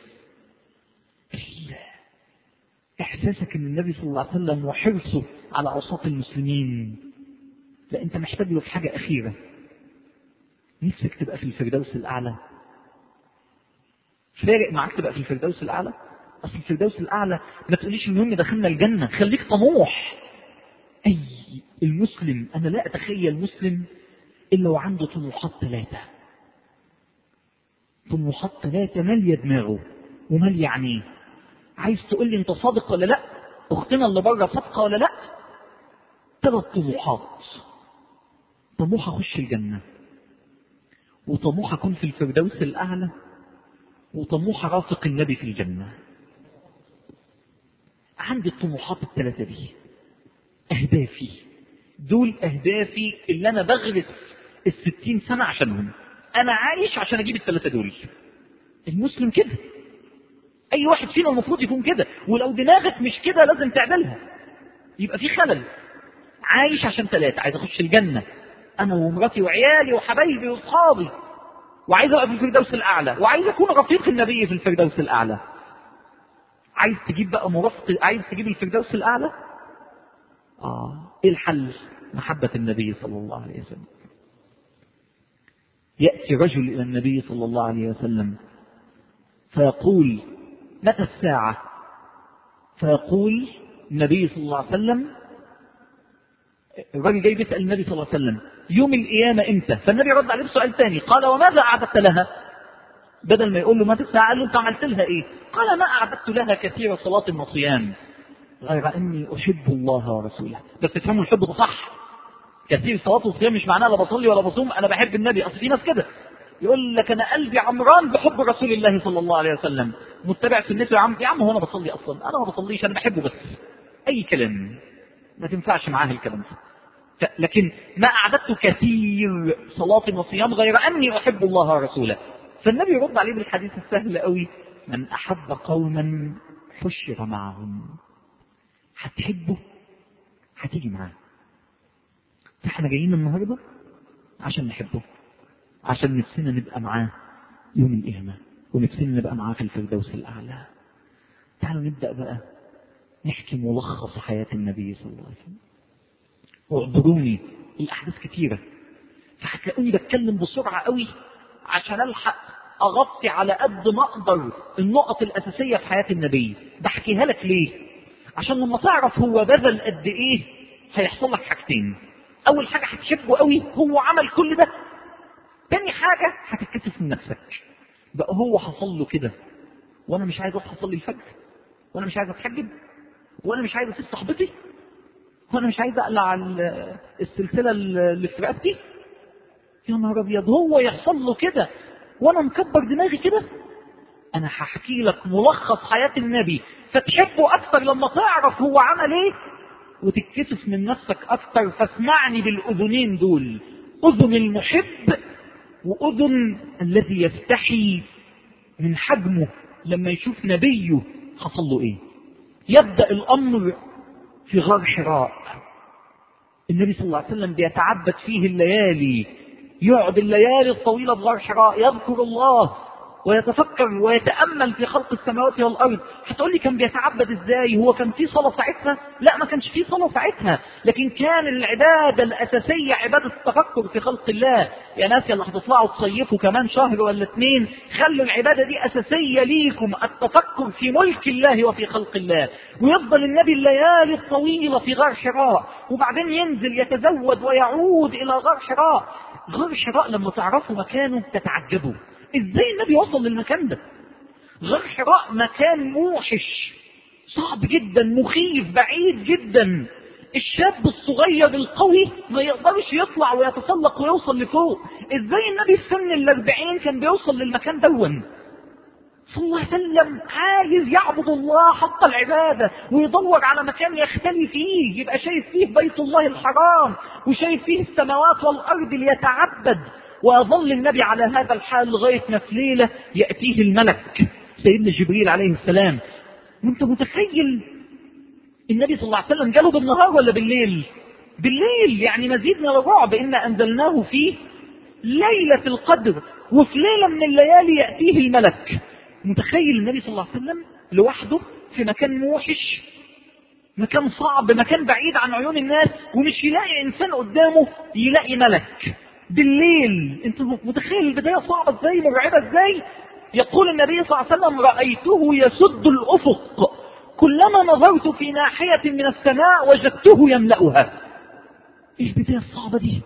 احساسك ان النبي صلى الله عليه وسلم وحرصه على عصاة المسلمين، لا انت محتاج له في حاجة اخيرة، نفسك تبقى في الفردوس الاعلى. فارق معاك تبقى في الفردوس الاعلى؟ اصل الفردوس الاعلى ما تقوليش المهم دخلنا الجنة، خليك طموح. اي المسلم، انا لا اتخيل مسلم الا وعنده طموحات ثلاثة، طموحات ثلاثة مالية دماغه ومالية عينيه. عايز تقول لي انت صادق ولا لا؟ اختنا اللي بره صادقة ولا لا؟ ثلاث طموحات: طموح اخش الجنة، وطموح اكون في الفردوس الاعلى، وطموح ارافق النبي في الجنة. عندي الطموحات الثلاثة دي، اهدافي دول، اهدافي اللي انا بغرس الستين سنة عشانهم. انا عايش عشان اجيب الثلاثة دول. المسلم كده، اي واحد فينا المفروض يكون كده، ولو دماغك مش كده لازم تعدلها، يبقى في خلل. عايش عشان ثلاثة: عايز اخش الجنة انا ومراتي وعيالي وحبايبي واصحابي، وعايز ابقى في الفردوس الاعلى، وعايز اكون رفيق النبي في الفردوس الاعلى. عايز تجيب بقى مرافق، عايز تجيب الفردوس الاعلى؟ اه ايه الحل؟ محبة النبي صلى الله عليه وسلم. يأتي رجل الى النبي صلى الله عليه وسلم فيقول: متى الساعة؟ فيقول النبي صلى الله عليه وسلم، الرجل جاي بيسأل النبي صلى الله عليه وسلم: يوم القيامة امتى؟ فالنبي رد عليه بسؤال ثاني، قال: وماذا أعددت لها؟ بدل ما يقول له متى الساعة قال له: انت عملت لها ايه؟ قال: ما أعددت لها كثير صلاة وصيام، غير أني أحب الله ورسوله. بس تفهموا الحب ده صح، كثير صلاة وصيام مش معناه لا بصلي ولا بصوم أنا بحب النبي. أصل في ناس كده يقول لك أنا قلبي عمران بحب رسول الله صلى الله عليه وسلم، متبع سنته. يا عم يا عم هو أنا بصلي أصلا؟ أنا ما بصليش، أنا بحبه بس. أي كلام ما تنفعش معاه الكلام ده. لكن ما أعددت كثير صلاة وصيام غير أني أحب الله ورسوله. فالنبي يرد عليه بالحديث السهل قوي: من أحب قوما حشر معهم. هتحبه هتيجي معاه. احنا جايين النهارده عشان نحبه، عشان نفسنا نبقى معاه يوم القيامة، ونفسنا نبقى معاه في الفردوس الأعلى. تعالوا نبدأ بقى نحكي ملخص حياة النبي صلى الله عليه وسلم. واعذروني الأحداث كتيرة، فهتلاقوني بتكلم بسرعة قوي عشان ألحق أغطي على قد ما أقدر النقط الأساسية في حياة النبي. بحكيها لك ليه؟ عشان لما تعرف هو بذل قد إيه هيحصل لك حاجتين. أول حاجة هتحبه قوي، هو عمل كل ده. تاني حاجة هتتكسف من نفسك، بقى هو حصل له كده وأنا مش عايز أصحى أصلي الفجر، وأنا مش عايز أتحجب، وأنا مش عايز أسيب صاحبتي، وأنا مش عايز أقلع السلسلة اللي في رقبتي. يا نهار أبيض، هو يحصل له كده وأنا مكبر دماغي كده؟ أنا هحكي لك ملخص حياة النبي فتحبه أكثر لما تعرف هو عمل إيه، وتتكسف من نفسك أكثر. فاسمعني بالأذنين دول: أذن المحب وأذن الذي يستحي من حجمه لما يشوف نبيه حصل له إيه. يبدأ الأمر في غار حراء. النبي صلى الله عليه وسلم بيتعبد فيه الليالي، يقعد الليالي الطويلة في غار حراء يذكر الله ويتفكر ويتأمل في خلق السماوات والأرض. هتقول لي كان بيتعبد ازاي؟ هو كان في صلاة ساعتها؟ لا، ما كانش في صلاة ساعتها، لكن كان العبادة الأساسية عبادة التفكر في خلق الله. يا ناس يلا هتطلعوا تصيفوا كمان شهر ولا اتنين، خلوا العبادة دي أساسية ليكم، التفكر في ملك الله وفي خلق الله. ويفضل النبي الليالي الطويلة في غار حراء، وبعدين ينزل يتزود ويعود إلى غار حراء. غار حراء لما تعرفوا مكانه تتعجبوا ازاي النبي وصل للمكان ده. غار حراء مكان موحش، صعب جدا، مخيف، بعيد جدا. الشاب الصغير القوي ما يقدرش يطلع ويتسلق ويوصل لفوق. ازاي النبي في سن الاربعين كان بيوصل للمكان دون؟ صلى الله عليه وسلم عايز يعبد الله حق العبادة، ويدور على مكان يختلي فيه، يبقى شايف فيه بيت الله الحرام وشايف فيه السماوات والأرض ليتعبد. ويظل النبي على هذا الحال لغاية ما في ليلة يأتيه الملك سيدنا جبريل عليه السلام. وانت متخيل النبي صلى الله عليه وسلم جاله بالنهار ولا بالليل؟ بالليل يعني مزيد من الرعب. إنا أنزلناه فيه ليلة القدر، وفي ليلة من الليالي يأتيه الملك. متخيل النبي صلى الله عليه وسلم لوحده في مكان موحش، مكان صعب، مكان بعيد عن عيون الناس، ومش يلاقي إنسان قدامه، يلاقي ملك بالليل. انت متخيل البداية صعبة ازاي، مرعبة ازاي؟ يقول النبي صلى الله عليه وسلم: رأيته يسد الأفق، كلما نظرت في ناحية من السماء وجدته يملأها. ايش البداية الصعبة دي؟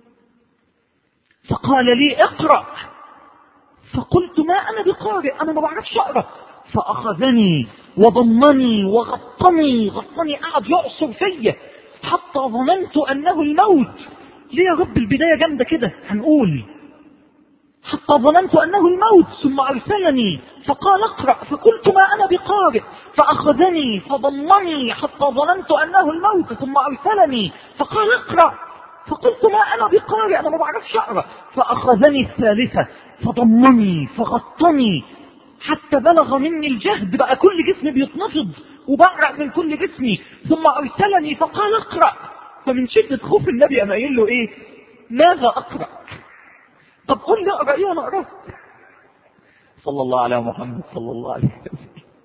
فقال لي: اقرأ. فقلت: ما أنا بقارئ، أنا ما بعرفش أقرأ. فأخذني وضمني وغطني غطني قعد يعصر فيا حتى ظننت أنه الموت. ليه يا رب البداية جامدة كده؟ هنقول حتى ظننت أنه الموت. ثم أرسلني فقال: اقرأ. فقلت: ما أنا بقارئ. فأخذني فضمني حتى ظننت أنه الموت. ثم أرسلني فقال: اقرأ. فقلت: ما أنا بقارئ، أنا ما بعرفش أقرأ. فأخذني الثالثة فضمني فغطني حتى بلغ مني الجهد، بقى كل جسمي بيتنفض وبعرق من كل جسمي. ثم أرسلني فقال: اقرأ. فمن شدة خوف النبي أنا قايل له: إيه؟ ماذا أقرأ؟ طب قل لي أقرأ إيه؟ أنا أقرأ. صلى الله على محمد صلى الله عليه وسلم.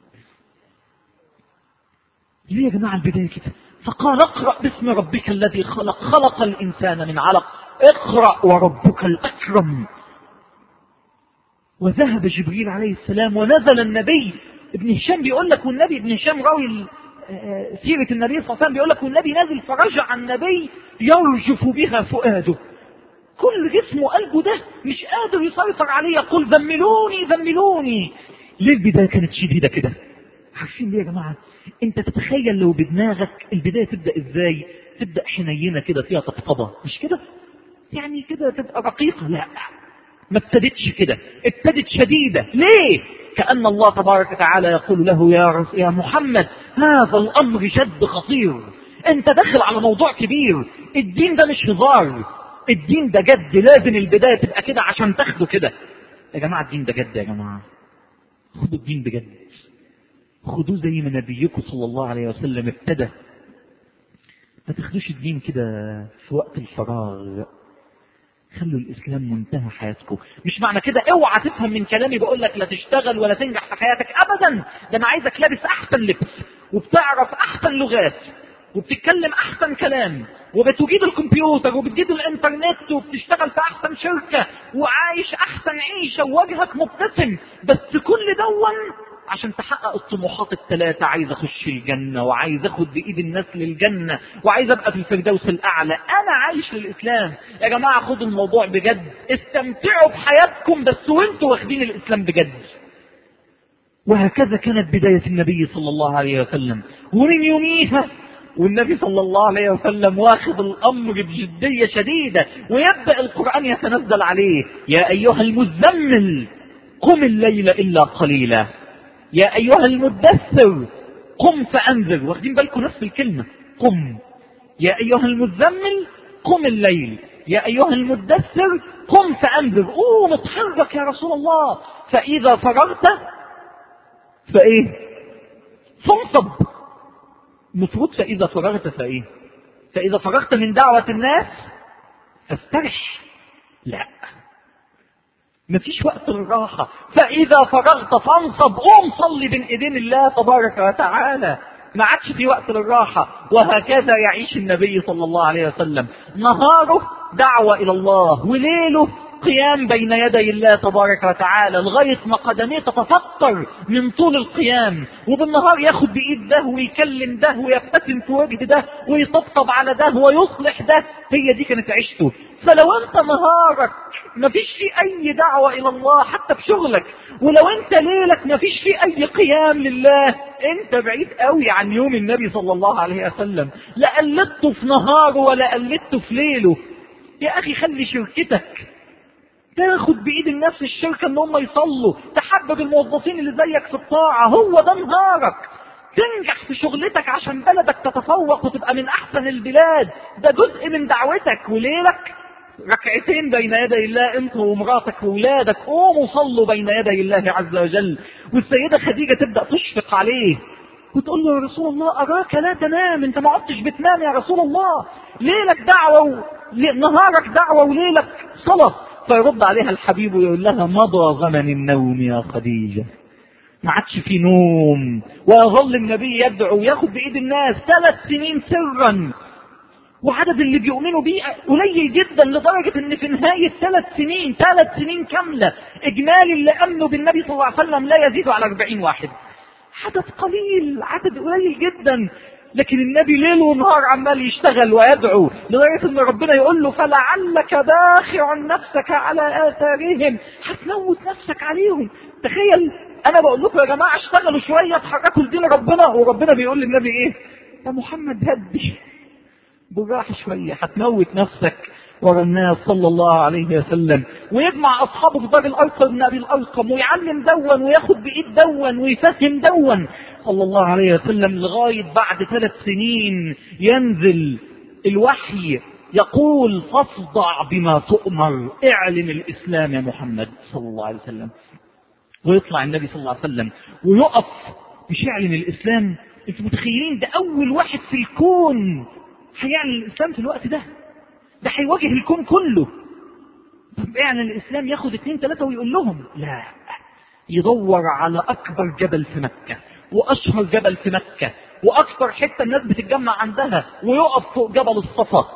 ليه يا جماعة البداية كده؟ فقال: اقرأ باسم ربك الذي خلق، خلق الإنسان من علق، اقرأ وربك الأكرم. وذهب جبريل عليه السلام ونزل النبي. ابن هشام بيقول لك، والنبي ابن هشام راوي سيرة النبي صلى الله عليه وسلم، بيقول لك والنبي نازل فرجع النبي يرجف بها فؤاده، كل جسمه قلبه ده مش قادر يسيطر عليه، يقول: ذملوني ذملوني. ليه البداية كانت شديدة كده؟ عارفين ليه يا جماعة؟ انت تتخيل لو بدماغك البداية تبدأ ازاي؟ تبدأ حنينة كده فيها طبطبة، مش كده؟ يعني كده تبقى رقيقة. لا، ما ابتدتش كده، ابتدت شديدة. ليه؟ كأن الله تبارك وتعالى يقول له: يا يا محمد، هذا الأمر جد خطير، انت داخل على موضوع كبير، الدين ده مش هزار، الدين ده جد، لازم البداية تبقى كده عشان تاخده كده. يا جماعة الدين ده جد، يا جماعة خدوا الدين بجد، خدوه زي ما نبيكم صلى الله عليه وسلم ابتدى. ما تاخدوش الدين كده في وقت الفراغ، خلوا الإسلام منتهى حياتكم. مش معنى كده اوعى تفهم من كلامي بقول لك لا تشتغل ولا تنجح في حياتك ابدا. ده انا عايزك لابس احسن لبس، وبتعرف احسن لغات، وبتتكلم احسن كلام، وبتجيد الكمبيوتر وبتجيد الانترنت، وبتشتغل في احسن شركة، وعايش احسن عيشة، ووجهك مبتسم. بس كل دون عشان تحقق الطموحات الثلاثة: عايز اخش الجنة، وعايز اخد بايد الناس للجنة، وعايز ابقى في الفردوس الاعلى. انا عايش للاسلام. يا جماعة خدوا الموضوع بجد، استمتعوا بحياتكم بس وانتوا واخدين الاسلام بجد. وهكذا كانت بداية النبي صلى الله عليه وسلم. ومن يوميها والنبي صلى الله عليه وسلم واخذ الامر بجدية شديدة، ويبدأ القرآن يتنزل عليه: يا ايها المزمل قم الليل الا قليلا، يا أيها المدثر قم فأنذر. واخدين بالكم نفس الكلمة، قم. يا أيها المزمل قم الليل، يا أيها المدثر قم فأنذر. قوم اتحرك يا رسول الله. فإذا فرغت فإيه؟ فانصب. مفروض فإذا فرغت فإيه؟ فإذا فرغت من دعوة الناس فاسترح. لا، مفيش وقت للراحة. فإذا فرغت فانصب، قوم صلي بين ايدين الله تبارك وتعالى. ما عادش في وقت للراحة. وهكذا يعيش النبي صلى الله عليه وسلم، نهاره دعوة إلى الله، وليله قيام بين يدي الله تبارك وتعالى، لغاية ما قدميه تتفطر من طول القيام. وبالنهار ياخد بإيد ده ويكلم ده ويبتسم في وجه ده ويطبطب على ده ويصلح ده. هي دي كانت عيشته. فلو انت نهارك مفيش فيه اي دعوة الى الله حتى في شغلك، ولو انت ليلك مفيش فيه اي قيام لله، انت بعيد قوي عن يوم النبي صلى الله عليه وسلم. لا قلدته في نهاره ولا قلدته في ليله. يا اخي خلي شركتك تاخد بايد الناس في الشركة ان هم يصلوا، تحبب الموظفين اللي زيك في الطاعة، هو ده نهارك. تنجح في شغلتك عشان بلدك تتفوق وتبقى من احسن البلاد، ده جزء من دعوتك. وليلك ركعتين بين يدي الله انت ومراتك وولادك، قوموا صلوا بين يدي الله عز وجل. والسيدة خديجة تبدأ تشفق عليه وتقول له يا رسول الله أراك لا تنام، أنت ما عدتش بتنام يا رسول الله، ليلك دعوة نهارك دعوة وليلك صلاة. فيرد عليها الحبيب ويقول لها مضى زمن النوم يا خديجة، ما عادش في نوم. ويظل النبي يدعو وياخد بإيد الناس ثلاث سنين سرا، وعدد اللي بيؤمنوا بيه قليل جدا، لدرجة ان في نهاية ثلاث سنين ثلاث سنين كاملة اجمالي اللي امنوا بالنبي صلى الله عليه وسلم لا يزيد على أربعين واحد. عدد قليل، عدد قليل جدا، لكن النبي ليل ونهار عمال يشتغل ويدعو، لدرجة ان ربنا يقول له فلعلك باخع نفسك على آثارهم، هتموت نفسك عليهم. تخيل، انا بقول لكم يا جماعة اشتغلوا شوية اتحركوا لدين ربنا، وربنا بيقول للنبي ايه؟ يا محمد هدي بالراحة شوية، هتموت نفسك ورا الناس صلى الله عليه وسلم. ويجمع أصحابه في دار الأرقم بن أبي الأرقم ويعلم دون وياخد بإيد دون ويفهم دون صلى الله عليه وسلم، لغاية بعد ثلاث سنين ينزل الوحي يقول فاصدع بما تؤمر، اعلن الإسلام يا محمد صلى الله عليه وسلم. ويطلع النبي صلى الله عليه وسلم ويقف مش يعلن الإسلام. انتوا متخيلين ده أول واحد في الكون هيعلن الإسلام في الوقت ده؟ ده هيواجه الكون كله. طب اعلن الإسلام ياخد اثنين ثلاثة ويقول لهم؟ لا، يدور على أكبر جبل في مكة وأشهر جبل في مكة وأكثر حتة الناس بتتجمع عندها، ويقف فوق جبل الصفا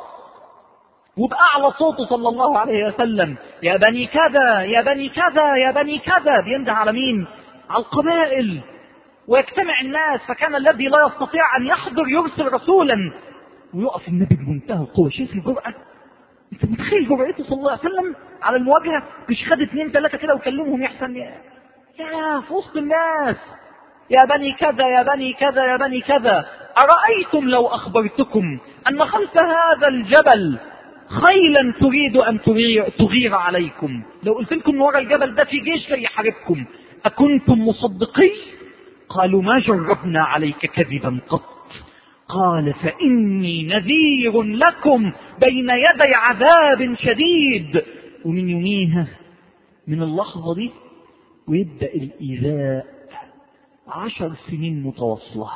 وبأعلى صوته صلى الله عليه وسلم يا بني كذا يا بني كذا يا بني كذا، بينده على مين؟ على القبائل. ويجتمع الناس، فكان الذي لا يستطيع أن يحضر يرسل رسولا، ويقف النبي بمنتهى القوة. شايف الجرأة؟ انت متخيل جرأته صلى الله عليه وسلم على المواجهة؟ مش خد اثنين ثلاثة كده وكلمهم يحسن يا يا في وسط الناس يا بني كذا يا بني كذا يا بني كذا، أرأيتم لو أخبرتكم أن خلف هذا الجبل خيلا تريد أن تغير عليكم، لو قلت لكم من وراء الجبل ده في جيش جاي يحاربكم، أكنتم مصدقين؟ قالوا ما جربنا عليك كذبا قط. قال فإني نذير لكم بين يدي عذاب شديد. ومن يوميها، من اللحظة دي، ويبدأ الإيذاء عشر سنين متواصلة.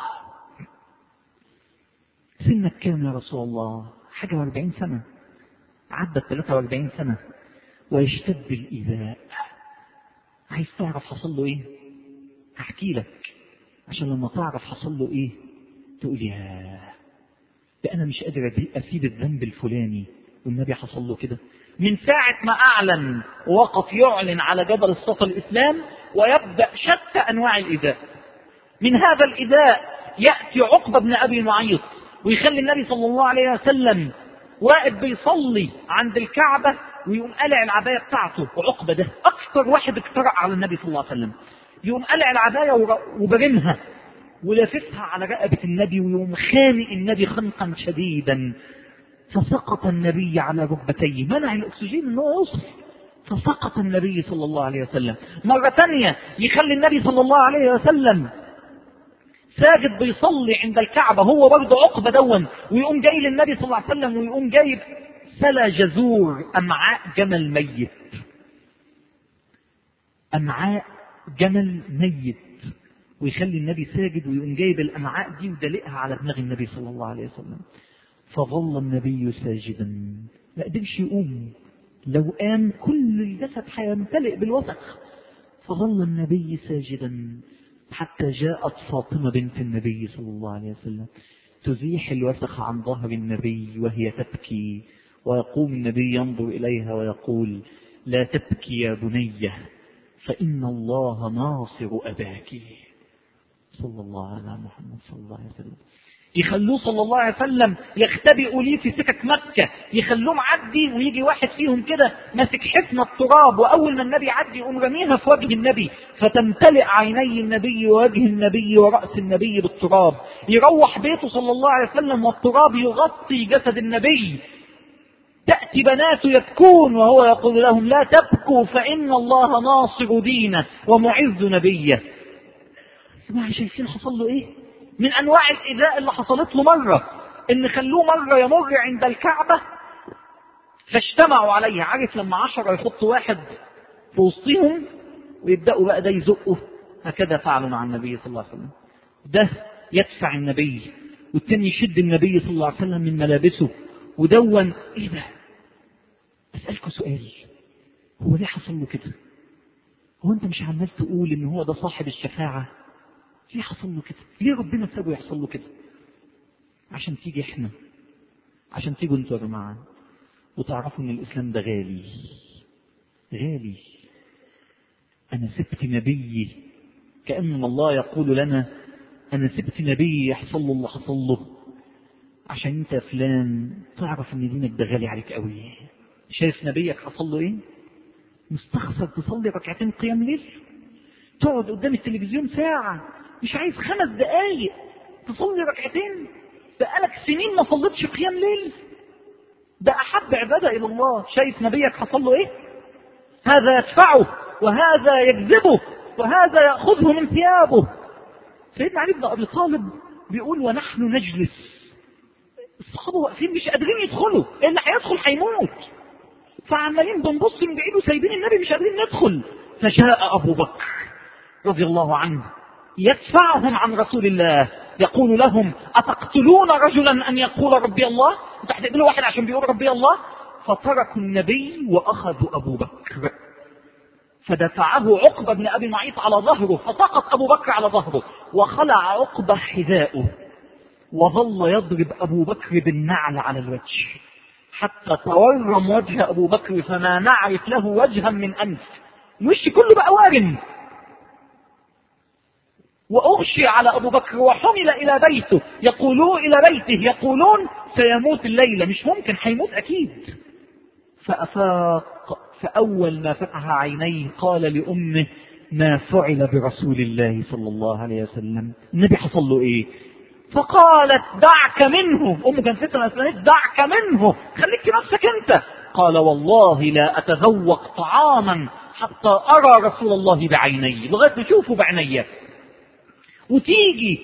سنك كام يا رسول الله؟ حاجة واربعين سنة، عدت ثلاثة واربعين سنة، ويشتد الإيذاء. عايز تعرف حصل له إيه؟ هحكي لك عشان لما تعرف حصل له إيه تقول يا ده أنا مش قادر أسيب الذنب الفلاني والنبي حصل له كده. من ساعة ما أعلن ووقف يعلن على جبل الصفا الإسلام، ويبدأ شتى أنواع الإيذاء. من هذا الإيذاء يأتي عقبة بن أبي معيط ويخلي النبي صلى الله عليه وسلم واقف بيصلي عند الكعبة ويقوم قلع العباية بتاعته. وعقبة ده أكثر واحد اقترأ على النبي صلى الله عليه وسلم، يقوم قلع العباية وبرمها ولاففها على رقبة النبي، ويقوم خانق النبي خنقا شديدا، فسقط النبي على ركبتيه، منع الأكسجين انه يوصل، فسقط النبي صلى الله عليه وسلم. مرة ثانية يخلي النبي صلى الله عليه وسلم ساجد بيصلي عند الكعبة هو برضه عقبة دون، ويقوم جاي للنبي صلى الله عليه وسلم ويقوم جايب سلا جزور أمعاء جمل ميت، أمعاء جمل ميت، ويخلي النبي ساجد ويقوم جايب الأمعاء دي ودلقها على دماغ النبي صلى الله عليه وسلم. فظل النبي ساجدا، لا قدرش يقوم، لو قام كل الجسد هيمتلئ بالوسخ. فظل النبي ساجدا حتى جاءت فاطمة بنت النبي صلى الله عليه وسلم تزيح الوسخ عن ظهر النبي وهي تبكي، ويقوم النبي ينظر إليها ويقول لا تبكي يا بنية فإن الله ناصر أباك. صلى الله على محمد صلى الله عليه وسلم. يخلوه صلى الله عليه وسلم يختبئوا ليه في سكك مكة، يخلوه معدي ويجي واحد فيهم كده ماسك حفنة التراب، وأول ما النبي يعدي يقوم رميها في وجه النبي فتمتلئ عيني النبي ووجه النبي ورأس النبي بالتراب. يروح بيته صلى الله عليه وسلم والتراب يغطي جسد النبي. تأتي بنات يبكون وهو يقول لهم لا تبكوا فإن الله ناصر دينه ومعز نبيه. سمع شايفين حصل له ايه؟ من انواع الايذاء اللي حصلت له مرة ان خلوه مرة يمر عند الكعبة فاجتمعوا عليه. عارف لما عشرة يحطوا واحد في وسطهم ويبدأوا بقى ده يزقه، هكذا فعلوا مع النبي صلى الله عليه وسلم. ده يدفع النبي، والتاني يشد النبي صلى الله عليه وسلم من ملابسه ودون. ايه ده؟ اسألكوا سؤال، هو ليه حصل له كده؟ هو انت مش عمال تقول ان هو ده صاحب الشفاعة؟ ليه حصل له كده؟ ليه ربنا سابه يحصل له كده؟ عشان تيجي احنا، عشان تيجوا انتوا يا جماعة وتعرفوا ان الاسلام ده غالي غالي. انا سبت نبيي، كأن الله يقول لنا انا سبت نبيي يحصل له اللي حصل له عشان انت يا فلان تعرف ان دينك ده غالي عليك قوي. شايف نبيك حصل له ايه؟ مستخسر تصلي ركعتين قيام ليل؟ تقعد قدام التلفزيون ساعة مش عايز خمس دقايق تصلي ركعتين؟ بقالك سنين ما صليتش قيام ليل، ده أحب عبادة إلى الله. شايف نبيك حصل له إيه؟ هذا يدفعه وهذا يجذبه وهذا يأخذه من ثيابه. سيدنا علي بن أبي طالب بيقول ونحن نجلس، الصحابة واقفين مش قادرين يدخلوا، اللي هيدخل هيموت، فعمالين بنبص من بعيد وسايبين النبي مش قادرين ندخل. فجاء أبو بكر رضي الله عنه يدفعهم عن رسول الله، يقول لهم أتقتلون رجلا أن يقول ربي الله؟ انت هتقتلوا واحد عشان بيقول ربي الله؟ فتركوا النبي وأخذوا أبو بكر، فدفعه عقبة بن أبي معيط على ظهره، فسقط أبو بكر على ظهره، وخلع عقبة حذاؤه، وظل يضرب أبو بكر بالنعل على الوجه حتى تورم وجه أبو بكر فما نعرف له وجها من أنف، الوش كله بقى وارم. وأغشي على أبو بكر وحمل إلى بيته، يقولون إلى بيته يقولون سيموت الليلة، مش ممكن هيموت أكيد. فأفاق، فأول ما فتح عينيه قال لأمه ما فعل برسول الله صلى الله عليه وسلم؟ النبي حصل له إيه؟ فقالت دعك منه، أمه كانت فتنة أسلامية، دعك منه، خليك في نفسك أنت. قال والله لا أتذوق طعاما حتى أرى رسول الله بعيني، لغاية نشوفه بعيني. وتيجي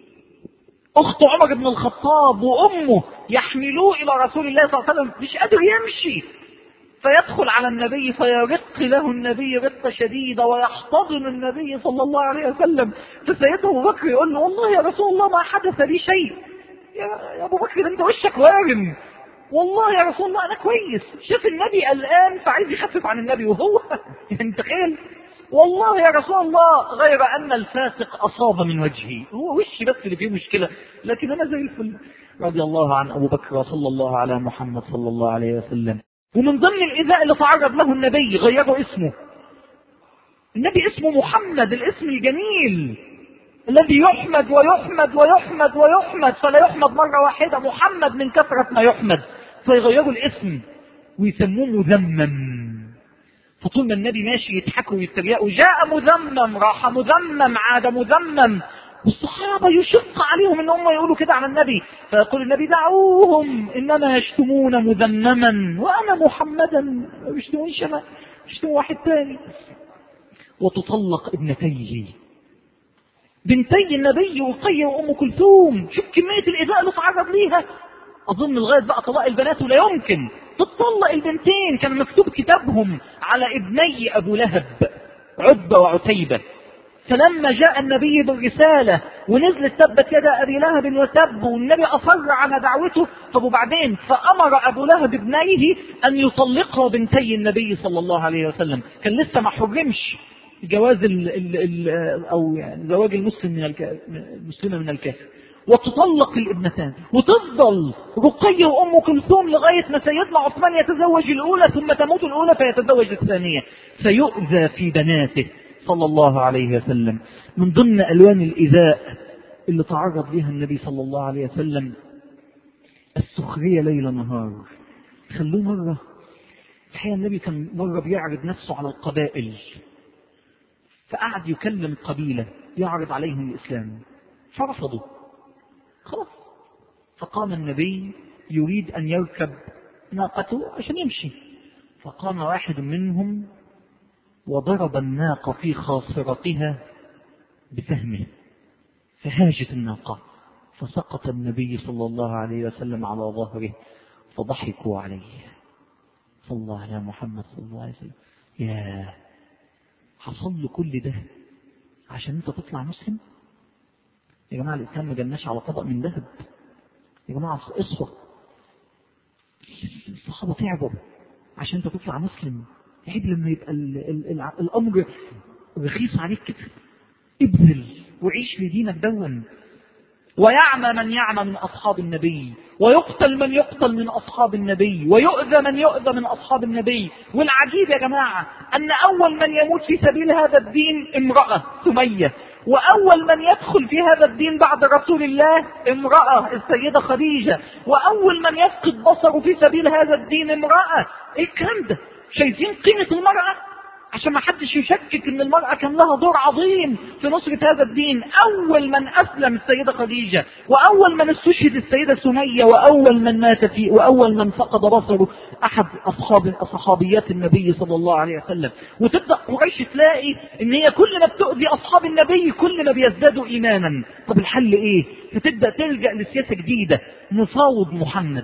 أخت عمر بن الخطاب وأمه يحملوه إلى رسول الله صلى الله عليه وسلم، مش قادر يمشي، فيدخل على النبي فيرق له النبي رقة شديدة ويحتضن النبي صلى الله عليه وسلم. فسيده أبو بكر يقول له والله يا رسول الله ما حدث لي شيء. يا أبو بكر انت وشك وارم، والله يا رسول الله أنا كويس. شاف النبي الآن فعايز يخفف عن النبي، وهو يعني تخيل والله يا رسول الله غير أن الفاسق أصاب من وجهي، هو وشي بس اللي فيه مشكلة لكن أنا زي الفل. رضي الله عن أبو بكر وصلى الله على محمد صلى الله عليه وسلم. ومن ضمن الإيذاء اللي تعرض له النبي غيروا اسمه. النبي اسمه محمد، الاسم الجميل الذي يحمد ويحمد ويحمد ويحمد، فلا يحمد مرة واحدة، محمد من كثرة ما يحمد، فيغيروا الاسم ويسموه مذمم. فطول ما النبي ماشي يضحكوا ويتريقوا، جاء مذمم راح مذمم عاد مذمم، والصحابة يشق عليهم ان هم يقولوا كده عن النبي، فيقول النبي دعوهم انما يشتمون مذمما وانا محمدا ما يشتمونش انا، يشتموا واحد تاني. وتطلق ابنتيه، بنتي النبي رقية وام كلثوم، شوف كمية الايذاء اللي تعرض ليها. اظن لغاية بقى طلاق البنات ولا يمكن تطلق البنتين، كان مكتوب كتابهم على ابني ابو لهب عتبة وعتيبة. فلما جاء النبي بالرسالة ونزلت تبت يدا أبي لهب وتب، والنبي أصر على دعوته، وبعدين فأمر أبو لهب ابنيه أن يطلقها بنتي النبي صلى الله عليه وسلم. كان لسه ما حرمش جواز ال ال ال أو يعني زواج المسلم من المسلمة من الكافر. وتطلق الابنتان، وتفضل رقية وأم كلثوم لغاية ما سيدنا عثمان يتزوج الأولى ثم تموت الأولى فيتزوج الثانية، فيؤذى في بناته صلى الله عليه وسلم. من ضمن ألوان الإيذاء اللي تعرض لها النبي صلى الله عليه وسلم السخرية ليل نهار. خلوه مرة الحقيقة النبي كان مرة بيعرض نفسه على القبائل، فقعد يكلم قبيلة يعرض عليهم الإسلام فرفضوا خلاص. فقام النبي يريد أن يركب ناقته عشان يمشي، فقام واحد منهم وضرب الناقة في خاصرتها بسهمه فهاجت الناقة، فسقط النبي صلى الله عليه وسلم على ظهره فضحكوا عليه. صلى الله على محمد صلى الله عليه وسلم. يا حصل له كل ده عشان انت تطلع مسلم؟ يا جماعة الإسلام ما جالناش على طبق من ذهب. يا جماعة اصحوا، الصحابة تعبوا عشان انت تطلع مسلم. عيب لما يبقى ال ال ال الأمر رخيص عليك كده. ابذل وعيش لدينك دون. ويعمى من يعمى من أصحاب النبي، ويقتل من يقتل من أصحاب النبي، ويؤذى من يؤذى من أصحاب النبي. والعجيب يا جماعة أن أول من يموت في سبيل هذا الدين امرأة سمية، وأول من يدخل في هذا الدين بعد رسول الله امرأة السيدة خديجة، وأول من يفقد بصره في سبيل هذا الدين امرأة. إيه الكلام ده؟ شايفين قيمة المرأة؟ عشان ما حدش يشكك ان المرأة كان لها دور عظيم في نصرة هذا الدين. اول من اسلم السيدة خديجة، واول من استشهد السيدة سمية، واول من مات فيه، واول من فقد بصره احد اصحاب صحابيات النبي صلى الله عليه وسلم. وتبدأ قريش تلاقي ان هي كل ما بتؤذي اصحاب النبي كل ما بيزدادوا ايمانا. طب الحل ايه؟ فتبدأ تلجأ لسياسة جديدة، نفاوض محمد.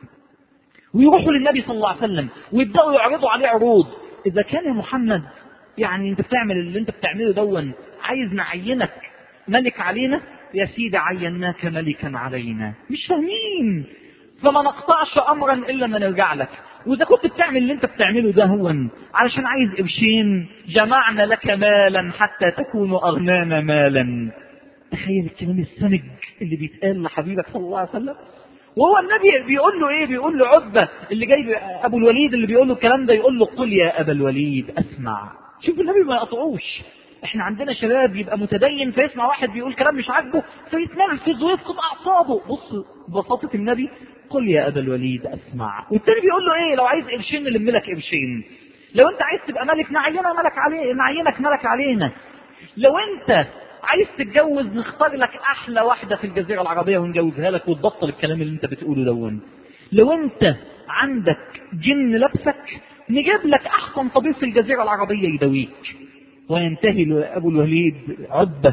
ويروحوا للنبي صلى الله عليه وسلم ويبدأوا يعرضوا عليه عروض. إذا كان يا محمد يعني أنت بتعمل اللي أنت بتعمله دون، عايز نعينك ملك علينا، يا سيدي عيناك ملكا علينا. مش فاهمين. فما نقطعش أمرا إلا ما نرجع لك. وإذا كنت بتعمل اللي أنت بتعمله ده هو علشان عايز قرشين، جمعنا لك مالا حتى تكون أغنانا مالا. تخيل الكلام السمج اللي بيتقال لحبيبك صلى الله عليه وسلم. وهو النبي بيقول له ايه؟ بيقول له عتبة اللي جاي ابو الوليد اللي بيقول له الكلام ده، يقول له قل يا ابا الوليد اسمع. شوف النبي ما يقطعوش. احنا عندنا شباب يبقى متدين فيسمع واحد بيقول كلام مش عاجبه فيتنرفز ويفقد اعصابه. بص ببساطة النبي، قل يا ابا الوليد اسمع. والتاني بيقول له ايه؟ لو عايز قرشين نلم لك قرشين. لو انت عايز تبقى ملك نعينك ملك عليه نعينك ملك علينا. لو انت عايز تتجوز نختار لك احلى واحدة في الجزيرة العربية ونجوزها لك وتبطل الكلام اللي انت بتقوله دون. لو انت عندك جن لبسك نجيب لك احسن طبيب في الجزيرة العربية يداويك. وينتهي ابو الوليد عتبة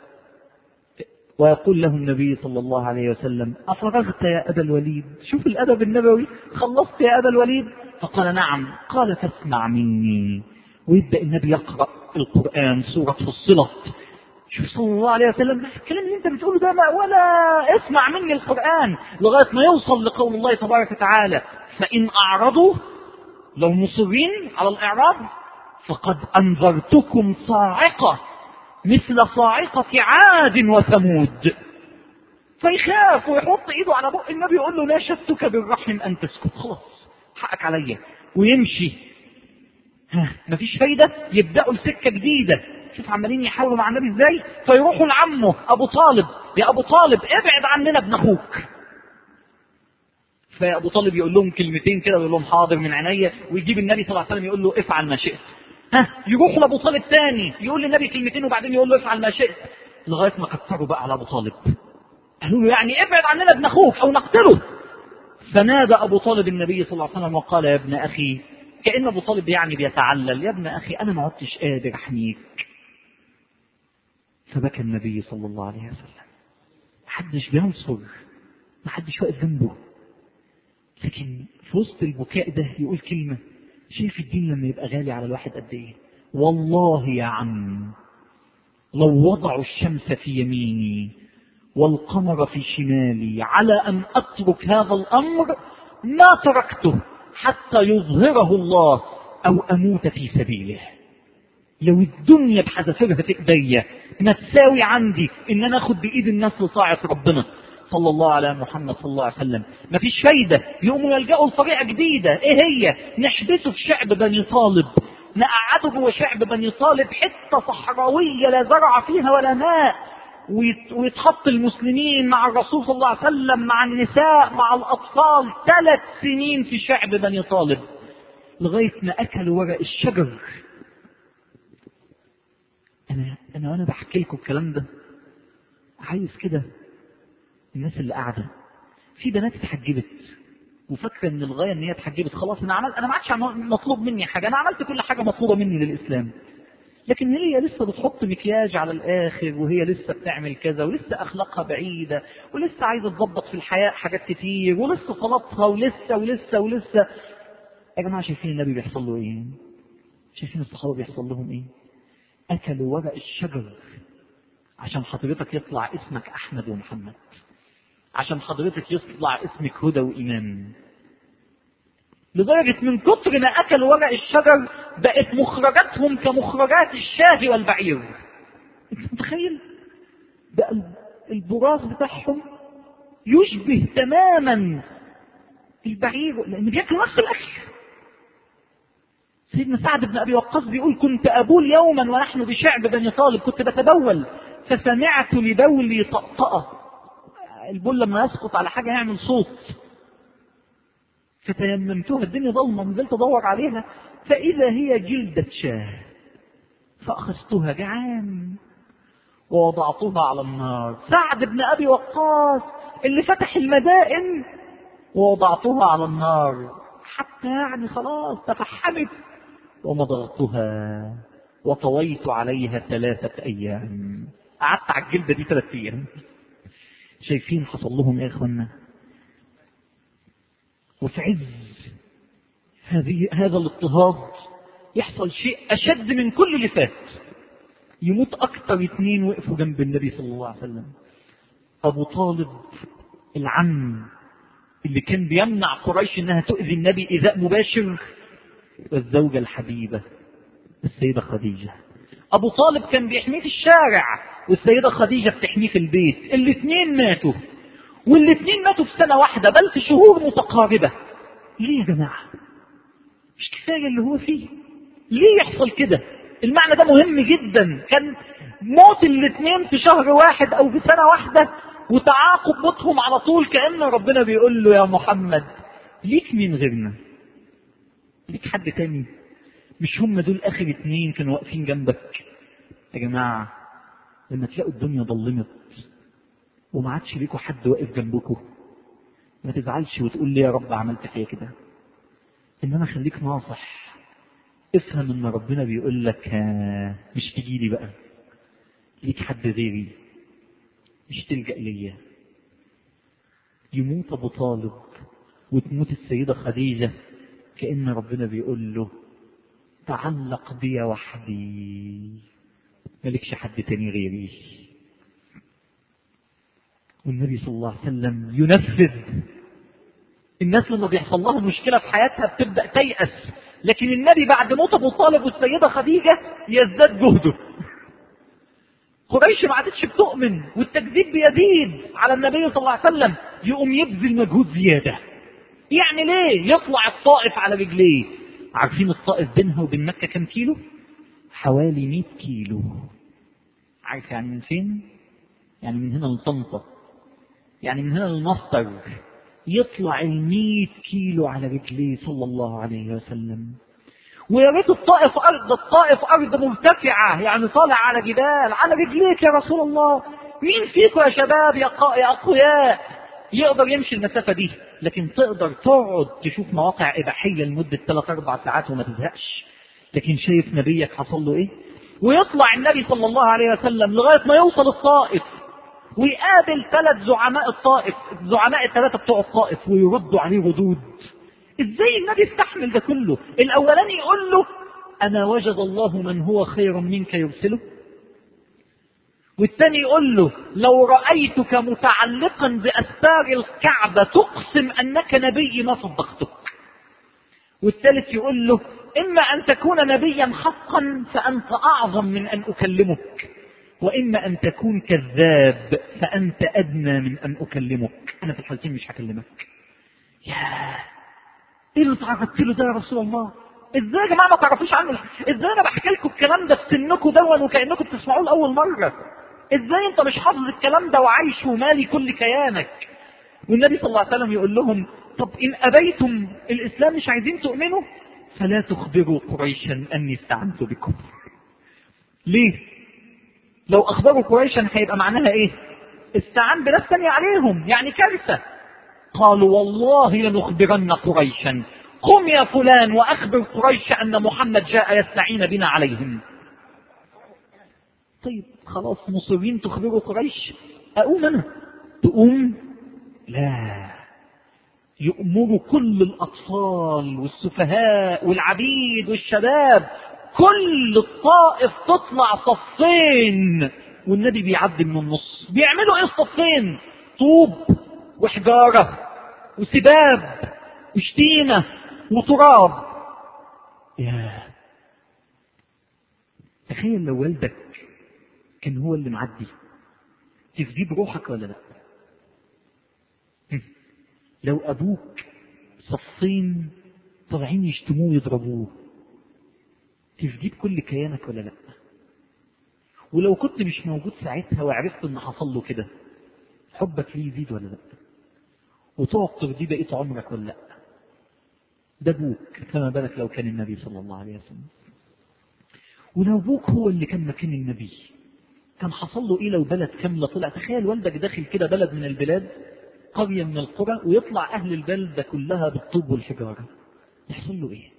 ويقول له النبي صلى الله عليه وسلم افرغت يا ابا الوليد؟ شوف الادب النبوي، خلصت يا ابا الوليد؟ فقال نعم. قال فاسمع مني. ويبدأ النبي يقرأ القرآن سورة فصلت. شوف صلى الله عليه وسلم، الكلام اللي انت بتقوله ده ما ولا اسمع مني القرآن لغاية ما يوصل لقول الله تبارك وتعالى فإن أعرضوا، لو مصرين على الإعراض فقد أنذرتكم صاعقة مثل صاعقة عاد وثمود. فيخاف ويحط ايده على بق النبي يقول له ناشدتك بالرحم أن تسكت، خلاص حقك عليا، ويمشي. ها مفيش فايدة، يبدأوا لسكة جديدة. شوف عمالين يحاولوا مع النبي ازاي. فيروحوا لعمه ابو طالب، يا ابو طالب ابعد عننا ابن اخوك. فابو طالب يقول لهم كلمتين كده ويقول لهم حاضر من عينيا، ويجيب النبي صلى الله عليه وسلم يقول له افعل ما شئت. ها يروحوا لابو طالب تاني يقول للنبي كلمتين وبعدين يقول له افعل ما شئت، لغايه ما كثروا بقى على ابو طالب. قالوا له يعني ابعد عننا ابن اخوك او نقتله. فنادى ابو طالب النبي صلى الله عليه وسلم وقال يا ابن اخي، كأن ابو طالب يعني بيتعلل، يا ابن اخي انا ما عدتش قادر احميك. فبكى النبي صلى الله عليه وسلم. محدش بينصر، محدش واقف جنبه، لكن في وسط البكاء ده يقول كلمة. شايف الدين لما يبقى غالي على الواحد قد ايه؟ والله يا عم لو وضعوا الشمس في يميني والقمر في شمالي على أن أترك هذا الأمر ما تركته حتى يظهره الله أو أموت في سبيله. لو الدنيا بحذافيرها في ايديا ما تساوي عندي ان انا اخد بايد الناس لطاعة ربنا. صلى الله على محمد صلى الله عليه وسلم. ما فيش فايدة، يقوموا يلجأوا لطريقة جديدة. ايه هي؟ نحبسه في شعب بني طالب، نقعده جوه شعب بني طالب حتة صحراوية لا زرع فيها ولا ماء، ويتحط المسلمين مع الرسول صلى الله عليه وسلم مع النساء مع الأطفال ثلاث سنين في شعب بني طالب لغاية ما أكلوا ورق الشجر. أنا أنا وأنا بحكي لكم الكلام ده عايز كده الناس اللي قاعدة في بنات اتحجبت وفاكرة إن الغاية إن هي اتحجبت خلاص، أنا عملت أنا ما عادش مطلوب مني حاجة، أنا عملت كل حاجة مطلوبة مني للإسلام. لكن هي لسه بتحط مكياج على الآخر، وهي لسه بتعمل كذا، ولسه أخلاقها بعيدة، ولسه عايزة تضبط في الحياة حاجات كتير، ولسه صلاتها ولسه ولسه ولسه. يا جماعة شايفين النبي بيحصل له إيه؟ شايفين الصحابة بيحصل لهم إيه؟ أكلوا ورق الشجر عشان حضرتك يطلع اسمك أحمد ومحمد، عشان حضرتك يطلع اسمك هدى وإيمان. لدرجة من كتر ما أكلوا ورق الشجر بقت مخرجاتهم كمخرجات الشاه والبعير. أنت متخيل؟ بقى البراز بتاعهم يشبه تماما البعير لأن بياكلوا نفس الأكل. سيدنا سعد بن أبي وقاص بيقول كنت أبول يوما ونحن بشعب بني طالب، كنت بتبول فسمعت لبولي طقطقة، البول لما يسقط على حاجة يعمل صوت، فتيممتها، الدنيا ضلمة، نزلت أدور عليها فإذا هي جلدة شاه، فأخذتها جعان ووضعتها على النار. سعد بن أبي وقاص اللي فتح المدائن ووضعتها على النار حتى يعني خلاص تفحمت، ومضغتها وطويت عليها ثلاثة أيام، قعدت على الجلدة دي ثلاثة أيام. شايفين حصل لهم يا إخوانا؟ وفي عز هذه هذا الاضطهاد يحصل شيء أشد من كل اللي فات، يموت أكثر اثنين وقفوا جنب النبي صلى الله عليه وسلم. أبو طالب العم اللي كان بيمنع قريش انها تؤذي النبي ايذاء مباشر، والزوجة الحبيبة السيدة خديجة. ابو طالب كان بيحميه في الشارع والسيدة خديجة بتحميه في البيت، الاثنين ماتوا، والاثنين ماتوا في سنة واحدة بل في شهور متقاربة. ليه يا جماعة؟ مش كفاية اللي هو فيه؟ ليه يحصل كده؟ المعنى ده مهم جدا. كان موت الاثنين في شهر واحد او في سنة واحدة وتعاقب موتهم على طول، كأن ربنا بيقول له يا محمد ليك مين غيرنا؟ ليك حد تاني؟ مش هم دول اخر اتنين كانوا واقفين جنبك؟ يا جماعة لما تلاقوا الدنيا ضلمت وما عادش ليكوا حد واقف جنبكوا، ما تزعلش وتقول لي يا رب عملت فيا كده، انما خليك ناصح، افهم ان ربنا بيقول لك مش تجي لي بقى، ليك حد غيري، مش تلجأ ليا. يموت ابو طالب وتموت السيدة خديجة، كأن ربنا بيقول له تعلق بي وحدي، مالكش حد تاني غيري. والنبي صلى الله عليه وسلم ينفذ. الناس لما بيحصل لها مشكلة في حياتها بتبدأ تيأس، لكن النبي بعد موت ابو طالب والسيدة خديجة يزداد جهده. قريش ما عادتش بتؤمن والتكذيب بيزيد على النبي صلى الله عليه وسلم، يقوم يبذل مجهود زيادة. يعني ليه؟ يطلع الطائف على رجليه. عارفين الطائف بينها وبين مكة كم كيلو؟ حوالي مئة كيلو. عارف يعني من فين؟ يعني من هنا لطنطا، يعني من هنا للمصطر، يطلع المئة كيلو على رجليه صلى الله عليه وسلم. ويا ريت الطائف أرض، الطائف أرض مرتفعة، يعني طالع على جبال، على رجليك يا رسول الله. مين فيكم يا شباب يا أقوياء يقدر يمشي المسافة دي؟ لكن تقدر تقعد تشوف مواقع إباحية لمدة ثلاث أربع ساعات وما تزهقش. لكن شايف نبيك حصل له إيه؟ ويطلع النبي صلى الله عليه وسلم لغاية ما يوصل الطائف ويقابل ثلاث زعماء الطائف، الزعماء الثلاثة بتوع الطائف، ويردوا عليه ردود. ازاي النبي استحمل ده كله؟ الاولاني يقول له انا وجد الله من هو خير منك يرسله، والثاني يقول له لو رأيتك متعلقا بأستار الكعبة تقسم انك نبي ما صدقتك، والثالث يقول له اما ان تكون نبيا حقا فانت اعظم من ان اكلمك، واما ان تكون كذاب فانت ادنى من ان اكلمك، انا في الحالتين مش هكلمك. ياه، ايه اللي تعرضت له ده يا رسول الله؟ ازاي يا جماعه ما تعرفوش عنه؟ ازاي انا بحكي لكم الكلام ده في سنكم دون وكانكم بتسمعوه لاول مره؟ ازاي انت مش حافظ الكلام ده وعايش ومالي كل كيانك؟ والنبي صلى الله عليه وسلم يقول لهم طب ان ابيتم الاسلام مش عايزين تؤمنوا فلا تخبروا قريشا اني استعنت بكم. ليه؟ لو اخبروا قريشا هيبقى معناها ايه؟ استعان بناس ثانيه عليهم، يعني كارثه. قالوا والله لنخبرن قريشا، قم يا فلان واخبر قريش ان محمد جاء يستعين بنا عليهم. طيب خلاص مصرين تخبروا قريش، اقوم انا؟ تقوم؟ لا، يؤمروا كل الاطفال والسفهاء والعبيد والشباب، كل الطائف تطلع صفين والنبي بيعدي من النص. بيعملوا ايه الصفين؟ طوب وحجارة وسباب وشتيمة وتراب. يا تخيل لو والدك كان هو اللي معدي، تفديه بروحك ولا لا؟ لو ابوك صفين طالعين يشتموه ويضربوه، تفديه بكل كيانك ولا لا؟ ولو كنت مش موجود ساعتها وعرفت ان حصل له كده، حبك ليه يزيد ولا لا؟ وتقعد ترضيه بقيت عمرك ولا لا؟ ده ابوك، فما بالك لو كان النبي صلى الله عليه وسلم. ولو ابوك هو اللي كان مكان النبي، كان حصل له ايه لو بلد كامله طلع؟ تخيل والدك داخل كده بلد من البلاد، قريه من القرى، ويطلع اهل البلد كلها بالطوب والحجاره، يحصل له ايه؟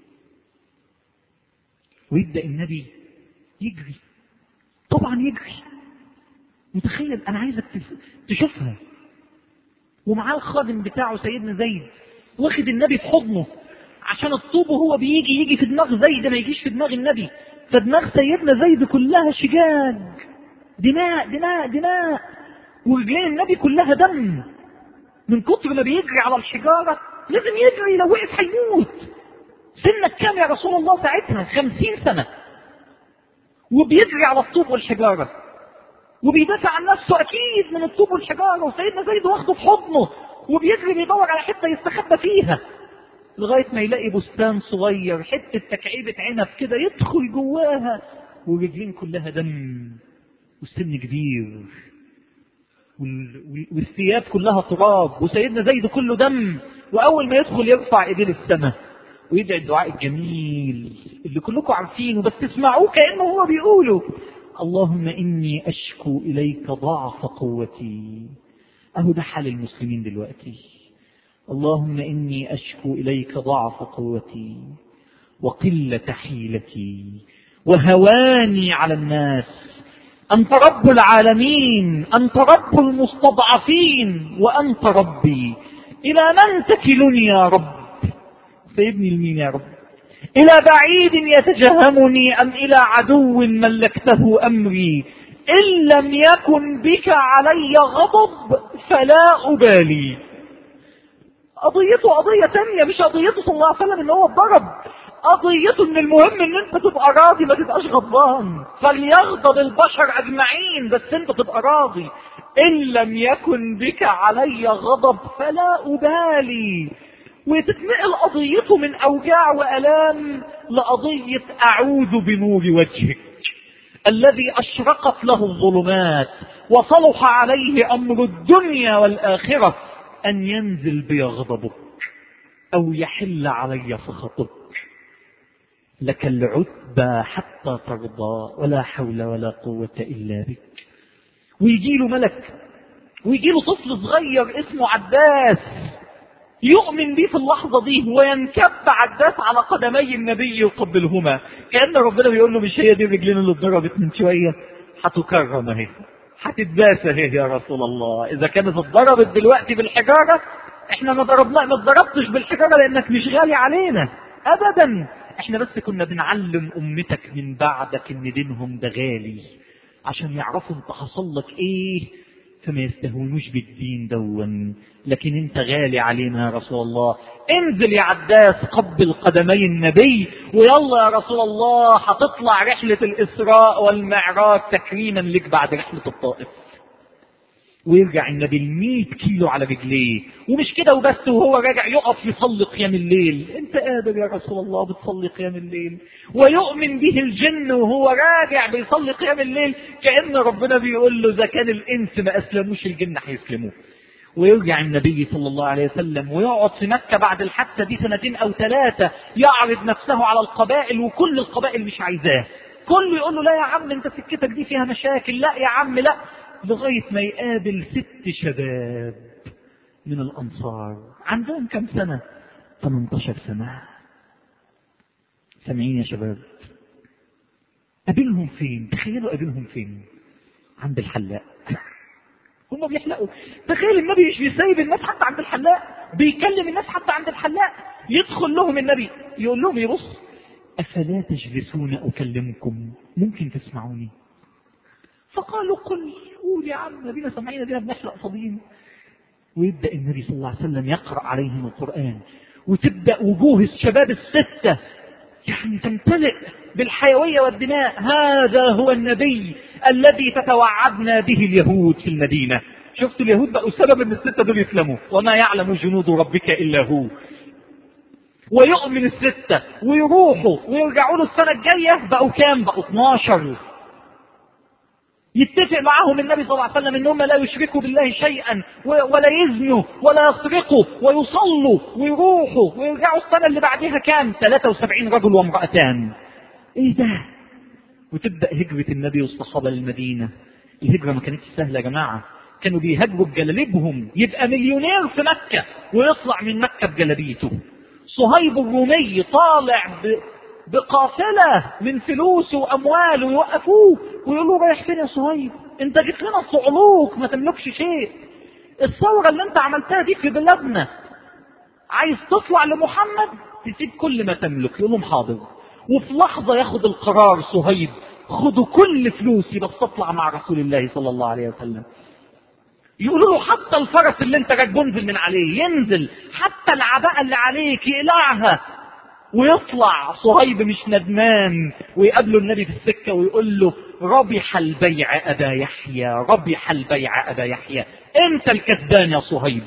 ويبدا النبي يجري، طبعا يجري. متخيل؟ انا عايزك تشوفها، ومعاه الخادم بتاعه سيدنا زيد واخد النبي في حضنه، عشان الطوب وهو بيجي يجي في دماغ زيد ما يجيش في دماغ النبي. فدماغ سيدنا زيد كلها شجاج، دماء دماء دماء، ورجلين النبي كلها دم من كتر ما بيجري على الحجارة. لازم يجري، لو وقف هيموت. سنك كام يا رسول الله ساعتها؟ خمسين سنة، وبيجري على الطوب والحجارة، وبيدافع عن نفسه أكيد من الطوب والحجارة، وسيدنا زيد واخده في حضنه وبيجري بيدور على حتة يستخبى فيها، لغاية ما يلاقي بستان صغير، حتة تكعيبة عنب كده، يدخل جواها، ورجلين كلها دم، والسن كبير، والثياب كلها تراب، وسيدنا زيد كله دم. وأول ما يدخل يرفع إيديه للسماء ويدعي الدعاء الجميل اللي كلكم عارفينه، بس تسمعوه كأنه هو بيقوله: اللهم إني أشكو إليك ضعف قوتي. أهو ده حال المسلمين دلوقتي. اللهم إني أشكو إليك ضعف قوتي وقلة حيلتي وهواني على الناس. أنت رب العالمين، أنت رب المستضعفين، وأنت ربي. إلى من تكلني يا رب؟ سيبني لمين يا رب؟ إلى بعيد يتجهمني أم إلى عدو ملكته أمري؟ إن لم يكن بك علي غضب فلا أبالي. قضيته قضية تانية، مش قضيته صلى الله عليه وسلم إن هو اتضرب، قضيته إن المهم إن أنت تبقى راضي، ما تبقاش غضبان. فليغضب البشر أجمعين، بس أنت تبقى راضي. إن لم يكن بك علي غضب فلا أبالي. وتتنقل قضيته من أوجاع وألام لقضية أعوذ بنور وجهك الذي أشرقت له الظلمات وصلح عليه أمر الدنيا والآخرة، أن ينزل بي غضبك أو يحل علي سخطك. لك العتبى حتى ترضى، ولا حول ولا قوة إلا بك. ويجي له ملك، ويجي له طفل صغير اسمه عباس، يؤمن به في اللحظة دي، وينكب عباس على قدمي النبي يقبلهما، كأن ربنا بيقول له: مش هي دي الرجلين اللي اتضربت من شوية؟ هتكرم اهي، هتتباسى اهي يا رسول الله. إذا كانت اتضربت دلوقتي بالحجارة، احنا ما ضربنا ما اتضربتش بالحجارة لأنك مش غالي علينا أبدا، احنا بس كنا بنعلم أمتك من بعدك إن دينهم ده غالي، عشان يعرفوا انت حصل لك ايه، فما يستهونوش بالدين دون. لكن انت غالي علينا يا رسول الله. انزل يا عباس قبل قدمي النبي، ويلا يا رسول الله هتطلع رحلة الإسراء والمعراج تكريما لك بعد رحلة الطائف. ويرجع النبي المية كيلو على رجليه، ومش كده وبس، وهو راجع يقف يصلي قيام الليل. انت قادر يا رسول الله بتصلي قيام الليل؟ ويؤمن به الجن وهو راجع بيصلي قيام الليل، كأن ربنا بيقول له: إذا كان الإنس ما أسلموش الجن هيسلموه. ويرجع النبي صلى الله عليه وسلم ويقعد في مكة بعد الحادثة دي سنتين أو ثلاثة، يعرض نفسه على القبائل، وكل القبائل مش عايزاه، كله يقول له: لا يا عم انت سكتك دي فيها مشاكل، لا يا عم لا، لغاية ما يقابل ست شباب من الأنصار عندهم كم سنة؟ ثمانية عشر سنة. سامعين يا شباب؟ قابلهم فين؟ تخيلوا قابلهم فين؟ عند الحلاق. هم بيحلقوا. تخيل النبي مش بيسيب الناس حتى عند الحلاق، بيكلم الناس حتى عند الحلاق. يدخل لهم النبي يقول لهم: يبص، أفلا تجلسون أكلمكم؟ ممكن تسمعوني؟ فقط فقالوا قل قول يا عم نبينا سامعين نبينا بنحلق صديم. ويبدأ النبي صلى الله عليه وسلم يقرأ عليهم القرآن، وتبدأ وجوه الشباب الستة يعني تمتلئ بالحيوية والدماء. هذا هو النبي الذي تتوعدنا به اليهود في المدينة. شفتوا اليهود بقوا سبب ان الستة دول يسلموا، وما يعلم جنود ربك إلا هو. ويؤمن الستة ويروحوا ويرجعوا له السنة الجاية بقوا كام؟ بقوا اثناشر. يتفق معهم النبي صلى الله عليه وسلم انهم لا يشركوا بالله شيئا ولا يزنوا ولا يسرقوا ويصلوا ويروحوا ويرجعوا السنة اللي بعدها كام؟ ثلاثة وسبعين رجل وامرأتان. ايه ده؟ وتبدأ هجرة النبي والصحابة للمدينة. الهجرة ما كانتش سهلة يا جماعة، كانوا بيهاجروا بجلابيبهم. يبقى مليونير في مكة ويطلع من مكة بجلابيته. صهيب الرومي طالع ب... بقافلة من فلوسه وأمواله، يوقفوه ويقولوا رايح فين يا صهيب؟ انت جيت لنا صعلوك ما تملكش شيء. الثورة اللي انت عملتها دي في بلادنا، عايز تطلع لمحمد تسيب كل ما تملك. يقول لهم حاضر. وفي لحظة ياخد القرار صهيب، خدوا كل فلوسي بس تطلع مع رسول الله صلى الله عليه وسلم. يقولوا له حتى الفرس اللي انت راكبه انزل من عليه، ينزل. حتى العباءة اللي عليك يقلعها. ويطلع صهيب مش ندمان، ويقابله النبي في السكة ويقول له ربح البيع أبا يحيى، ربح البيع أبا يحيى، انت الكسبان يا صهيب.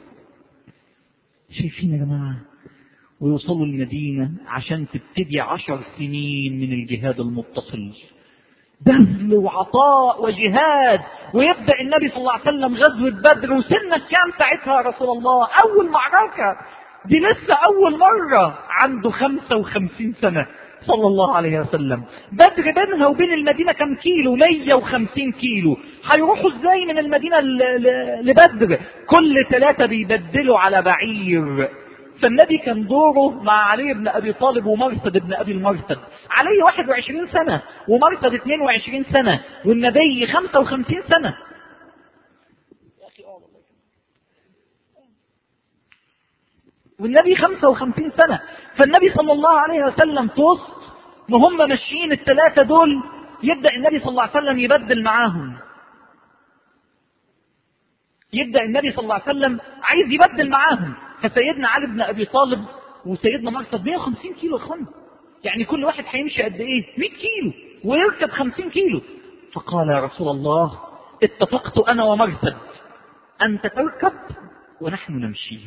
شايفين يا جماعة؟ ويوصلوا المدينة عشان تبتدي عشر سنين من الجهاد المتصل، بذل وعطاء وجهاد. ويبدأ النبي صلى الله عليه وسلم غزوة بدر. وسنة كام ساعتها يا رسول الله؟ أول معركة دي لسه أول مرة، عنده خمسة وخمسين سنة صلى الله عليه وسلم. بدر بينها وبين المدينة كم كيلو؟ مية وخمسين كيلو. هيروحوا ازاي من المدينة لبدر؟ كل ثلاثة بيبدلوا على بعير. فالنبي كان دوره مع علي بن أبي طالب ومرثد بن أبي المرثد. علي واحد وعشرين سنة ومرثد اثنين وعشرين سنة، والنبي خمسة وخمسين سنة. والنبي خمسة وخمسين سنة. فالنبي صلى الله عليه وسلم توسط ما هم ماشيين الثلاثة دول، يبدأ النبي صلى الله عليه وسلم يبدل معاهم. يبدأ النبي صلى الله عليه وسلم عايز يبدل معاهم. فسيدنا علي بن أبي طالب وسيدنا مرثد مية وخمسين كيلو خم، يعني كل واحد هيمشي قد ايه؟ مية كيلو ويركب خمسين كيلو. فقال يا رسول الله اتفقت أنا ومرثد أنت تركب ونحن نمشي.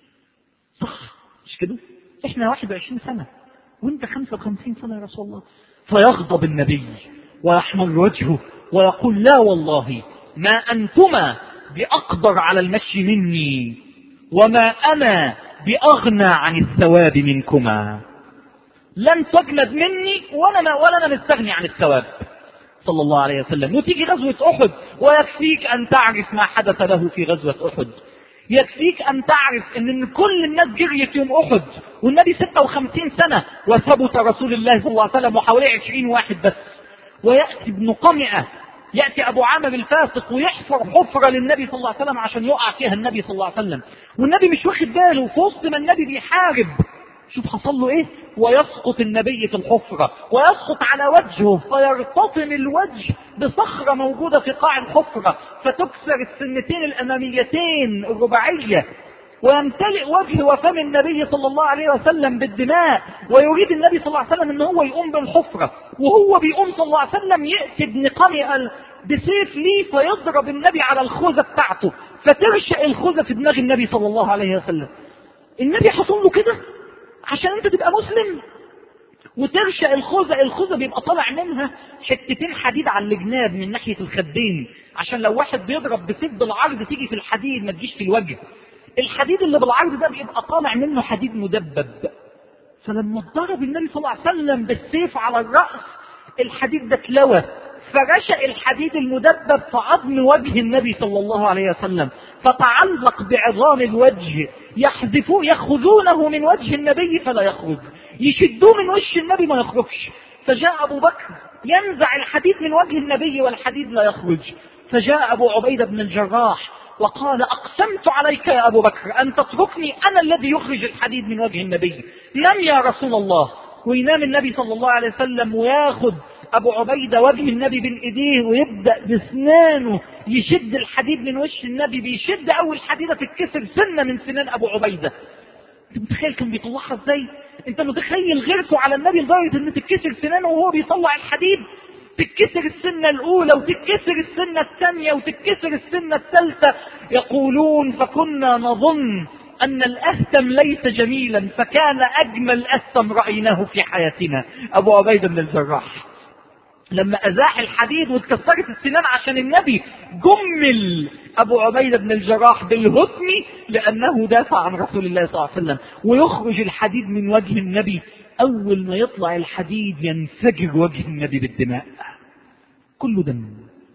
صح مش كده؟ احنا واحد وعشرين سنة وانت خمسة وخمسين سنة يا رسول الله. فيغضب النبي ويحمر وجهه ويقول لا والله ما أنتما بأقدر على المشي مني، وما أنا بأغنى عن الثواب منكما. لن تجلد مني ولا ولا أنا مستغني عن الثواب صلى الله عليه وسلم. وتيجي غزوة أحد ويكفيك أن تعرف ما حدث له في غزوة أحد. يكفيك أن تعرف أن كل الناس جريت يوم أحد والنبي ستة وخمسين سنة وثبت رسول الله صلى الله عليه وسلم وحوالي عشرين واحد بس. ويأتي ابن قمئة، يأتي أبو عامر الفاسق ويحفر حفرة للنبي صلى الله عليه وسلم عشان يقع فيها النبي صلى الله عليه وسلم، والنبي مش واخد باله. في وسط ما النبي بيحارب شوف حصل له ايه؟ ويسقط النبي في الحفرة ويسقط على وجهه، فيرتطم الوجه بصخرة موجودة في قاع الحفرة فتكسر السنتين الأماميتين الرباعية، ويمتلئ وجه وفم النبي صلى الله عليه وسلم بالدماء. ويريد النبي صلى الله عليه وسلم ان هو يقوم بالحفرة، وهو بيقوم صلى الله عليه وسلم يأتي ابن قمئة بسيف ليه فيضرب النبي على الخوذة بتاعته فترشق الخوذة في دماغ النبي صلى الله عليه وسلم. النبي حصل له كده عشان انت تبقى مسلم وترشق الخوذة. الخوذة بيبقى طالع منها حتتين حديد على الجناب من ناحية الخدين، عشان لو واحد بيضرب بسيف بالعرض تيجي في الحديد ما تجيش في الوجه. الحديد اللي بالعرض ده بيبقى طالع منه حديد مدبب. فلما ضرب النبي صلى الله عليه وسلم بالسيف على الرأس الحديد ده اتلوى، فرشق الحديد المدبب في عظم وجه النبي صلى الله عليه وسلم فتعلق بعظام الوجه. يحذفوه يأخذونه من وجه النبي فلا يخرج، يشدوه من وجه النبي ما يخرجش. فجاء أبو بكر ينزع الحديد من وجه النبي والحديد لا يخرج. فجاء أبو عبيدة بن الجراح وقال أقسمت عليك يا أبو بكر أن تتركني أنا الذي يخرج الحديد من وجه النبي. نم يا رسول الله. وينام النبي صلى الله عليه وسلم وياخذ أبو عبيدة وجه النبي بين إيديه ويبدأ بسنانه يشد الحديد من وش النبي، بيشد أول حديدة تتكسر سنة من سنان أبو عبيدة. أنت متخيل كان بيطلعها إزاي؟ أنت متخيل غيرته على النبي لدرجة إن تتكسر سنانه وهو بيطلع الحديد؟ تتكسر السنة الأولى وتتكسر السنة الثانية وتتكسر السنة الثالثة. يقولون فكنا نظن أن الأهتم ليس جميلا فكان أجمل أهتم رأيناه في حياتنا. أبو عبيدة بن الجراح لما أزاح الحديد واتكسرت السنان عشان النبي، جمل أبو عبيدة بن الجراح بالهتم لأنه دافع عن رسول الله صلى الله عليه وسلم. ويخرج الحديد من وجه النبي، أول ما يطلع الحديد ينفجر وجه النبي بالدماء، كله دم.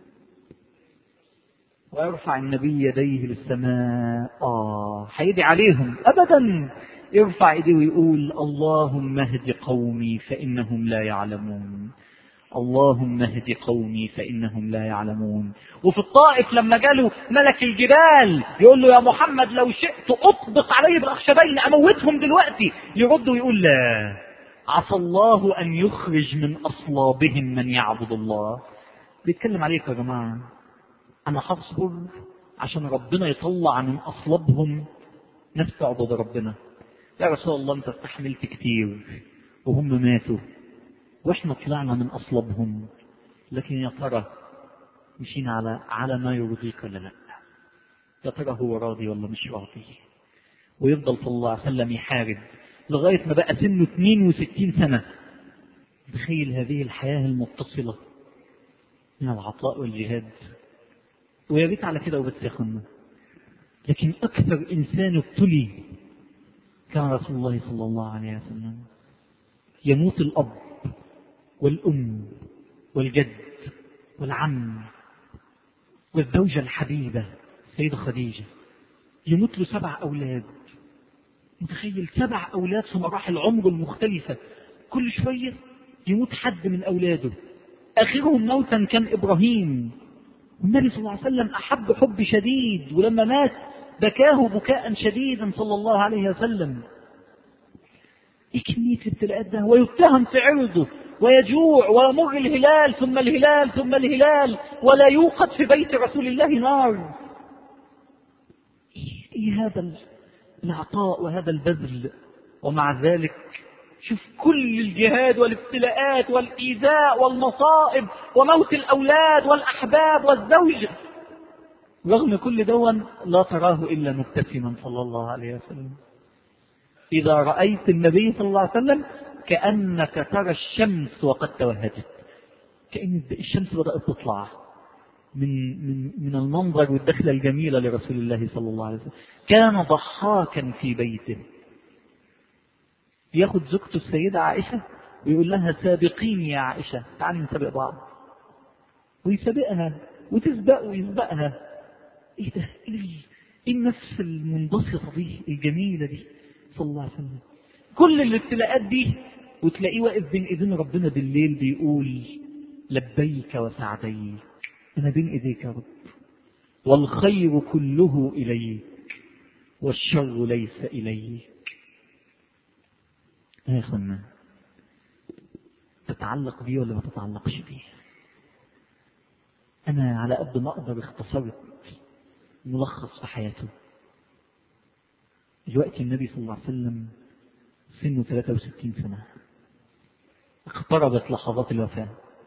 ويرفع النبي يديه للسماء، آه هيدي عليهم أبدا، يرفع يديه ويقول اللهم اهد قومي فإنهم لا يعلمون، اللهم اهد قومي فإنهم لا يعلمون. وفي الطائف لما جاله ملك الجبال يقول له يا محمد لو شئت أطبق عليه بالأخشبين أموتهم دلوقتي، يرد ويقول لا، عسى الله أن يخرج من أصلابهم من يعبد الله. بيتكلم عليك يا جماعة، أنا هصبر عشان ربنا يطلع من أصلابهم ناس تعبد ربنا. يا رسول الله أنت استحملت كتير وهم ماتوا وإحنا طلعنا من أصلابهم، لكن يا ترى مشينا على على ما يرضيك ولا لا؟ يا ترى هو راضي ولا مش راضي؟ ويفضل صلى الله عليه وسلم يحارب لغاية ما بقى سنه اثنين وستين سنة. تخيل هذه الحياة المتصلة من العطاء والجهاد، ويا ريت على كده وبس يا اخوانا. لكن أكثر إنسان ابتلي كان رسول الله صلى الله عليه وسلم. يموت الأب والأم والجد والعم والزوجة الحبيبة سيدة خديجة، يموت له سبع أولاد. متخيل سبع أولاد في مراحل عمره المختلفة، كل شوية يموت حد من أولاده. آخرهم موتا كان إبراهيم، والنبي صلى الله عليه وسلم أحب حب شديد، ولما مات بكاه بكاء شديدا صلى الله عليه وسلم. إيه كمية الابتلاءات ده؟ ويتهم في عرضه ويجوع ويمر الهلال ثم الهلال ثم الهلال ولا يوقد في بيت رسول الله نار. إيه هذا العطاء وهذا البذل؟ ومع ذلك شوف كل الجهاد والابتلاءات والإيذاء والمصائب وموت الأولاد والأحباب والزوج، رغم كل دون لا تراه إلا مبتسما صلى الله عليه وسلم. إذا رأيت النبي صلى الله عليه وسلم كأنك ترى الشمس وقد توهجت، كأن الشمس بدأت تطلع من من من المنظر والدخلة الجميلة لرسول الله صلى الله عليه وسلم. كان ضحاكا في بيته، ياخد زوجته السيدة عائشة ويقول لها سابقيني يا عائشة، تعالي نسابق بعض، ويسابقها وتسبق ويسبقها. ايه ده؟ ايه النفس المنبسطة دي الجميلة دي صلى الله عليه وسلم؟ كل الابتلاءات دي وتلاقيه واقف بين ايدين ربنا بالليل بيقول لبيك وسعديك، انا بين ايديك يا رب، والخير كله اليك والشر ليس اليك. يا اخوانا تتعلق بيه ولا ما تتعلقش بيه؟ انا على قد ما اقدر اختصرت ملخص في حياته. دلوقتي النبي صلى الله عليه وسلم سنه ثلاثة وستين سنة، اقتربت لحظات الوفاة.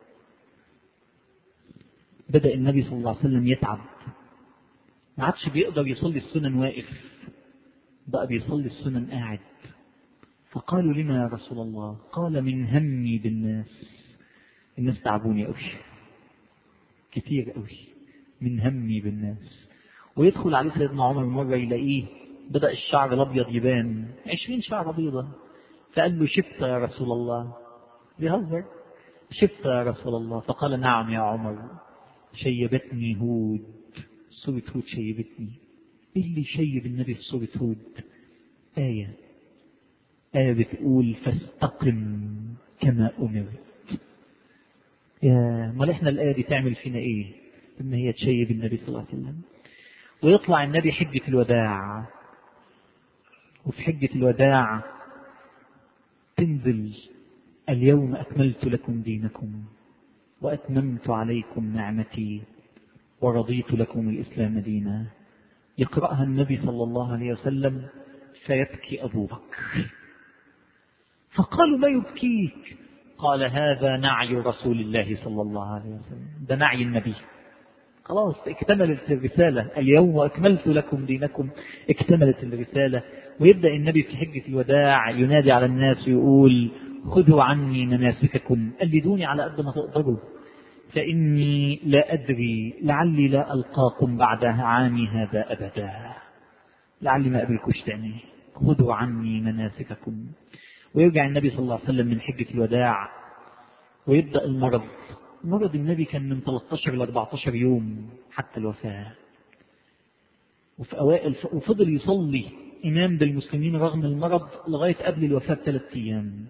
بدأ النبي صلى الله عليه وسلم يتعب، ما عادش بيقدر يصلي السنن واقف، بقى بيصلي السنن قاعد. فقالوا لما يا رسول الله؟ قال من همي بالناس، الناس تعبوني قوي كتير قوي، من همي بالناس. ويدخل عليه سيدنا عمر مرة يلاقيه بدأ الشعر الأبيض يبان، عشرين شعر بيضة. فقال له شفت يا رسول الله؟ بيهزر، شفت يا رسول الله؟ فقال نعم يا عمر، شيبتني هود، سورة هود شيبتني. ايه اللي شيب النبي في سورة هود؟ آية آية بتقول فاستقم كما أمرت. يا ما احنا الآية دي تعمل فينا ايه؟ ان هي تشيب النبي صلى الله عليه وسلم. ويطلع النبي حجة الوداع، وفي حجة الوداع تنزل اليوم أكملت لكم دينكم. وأتممت عليكم نعمتي ورضيت لكم الإسلام دينا. يقرأها النبي صلى الله عليه وسلم فيبكي أبو بكر، فقالوا ما يبكيك؟ قال هذا نعي رسول الله صلى الله عليه وسلم، ده نعي النبي، خلاص اكتملت الرسالة، اليوم أكملت لكم دينكم، اكتملت الرسالة. ويبدأ النبي في حجة الوداع ينادي على الناس ويقول خذوا عني مناسككم، قلدوني على قد ما تقدروا، فإني لا أدري لعلي لا ألقاكم بعد عامي هذا أبدا، لعلي ما أقابلكوش تاني، خذوا عني مناسككم. ويرجع النبي صلى الله عليه وسلم من حجة الوداع ويبدأ المرض. مرض النبي كان من ثلاثة عشر إلى أربعة عشر يوم حتى الوفاة، وفي أوائل وفضل يصلي إمام بالمسلمين رغم المرض لغاية قبل الوفاة بثلاث أيام.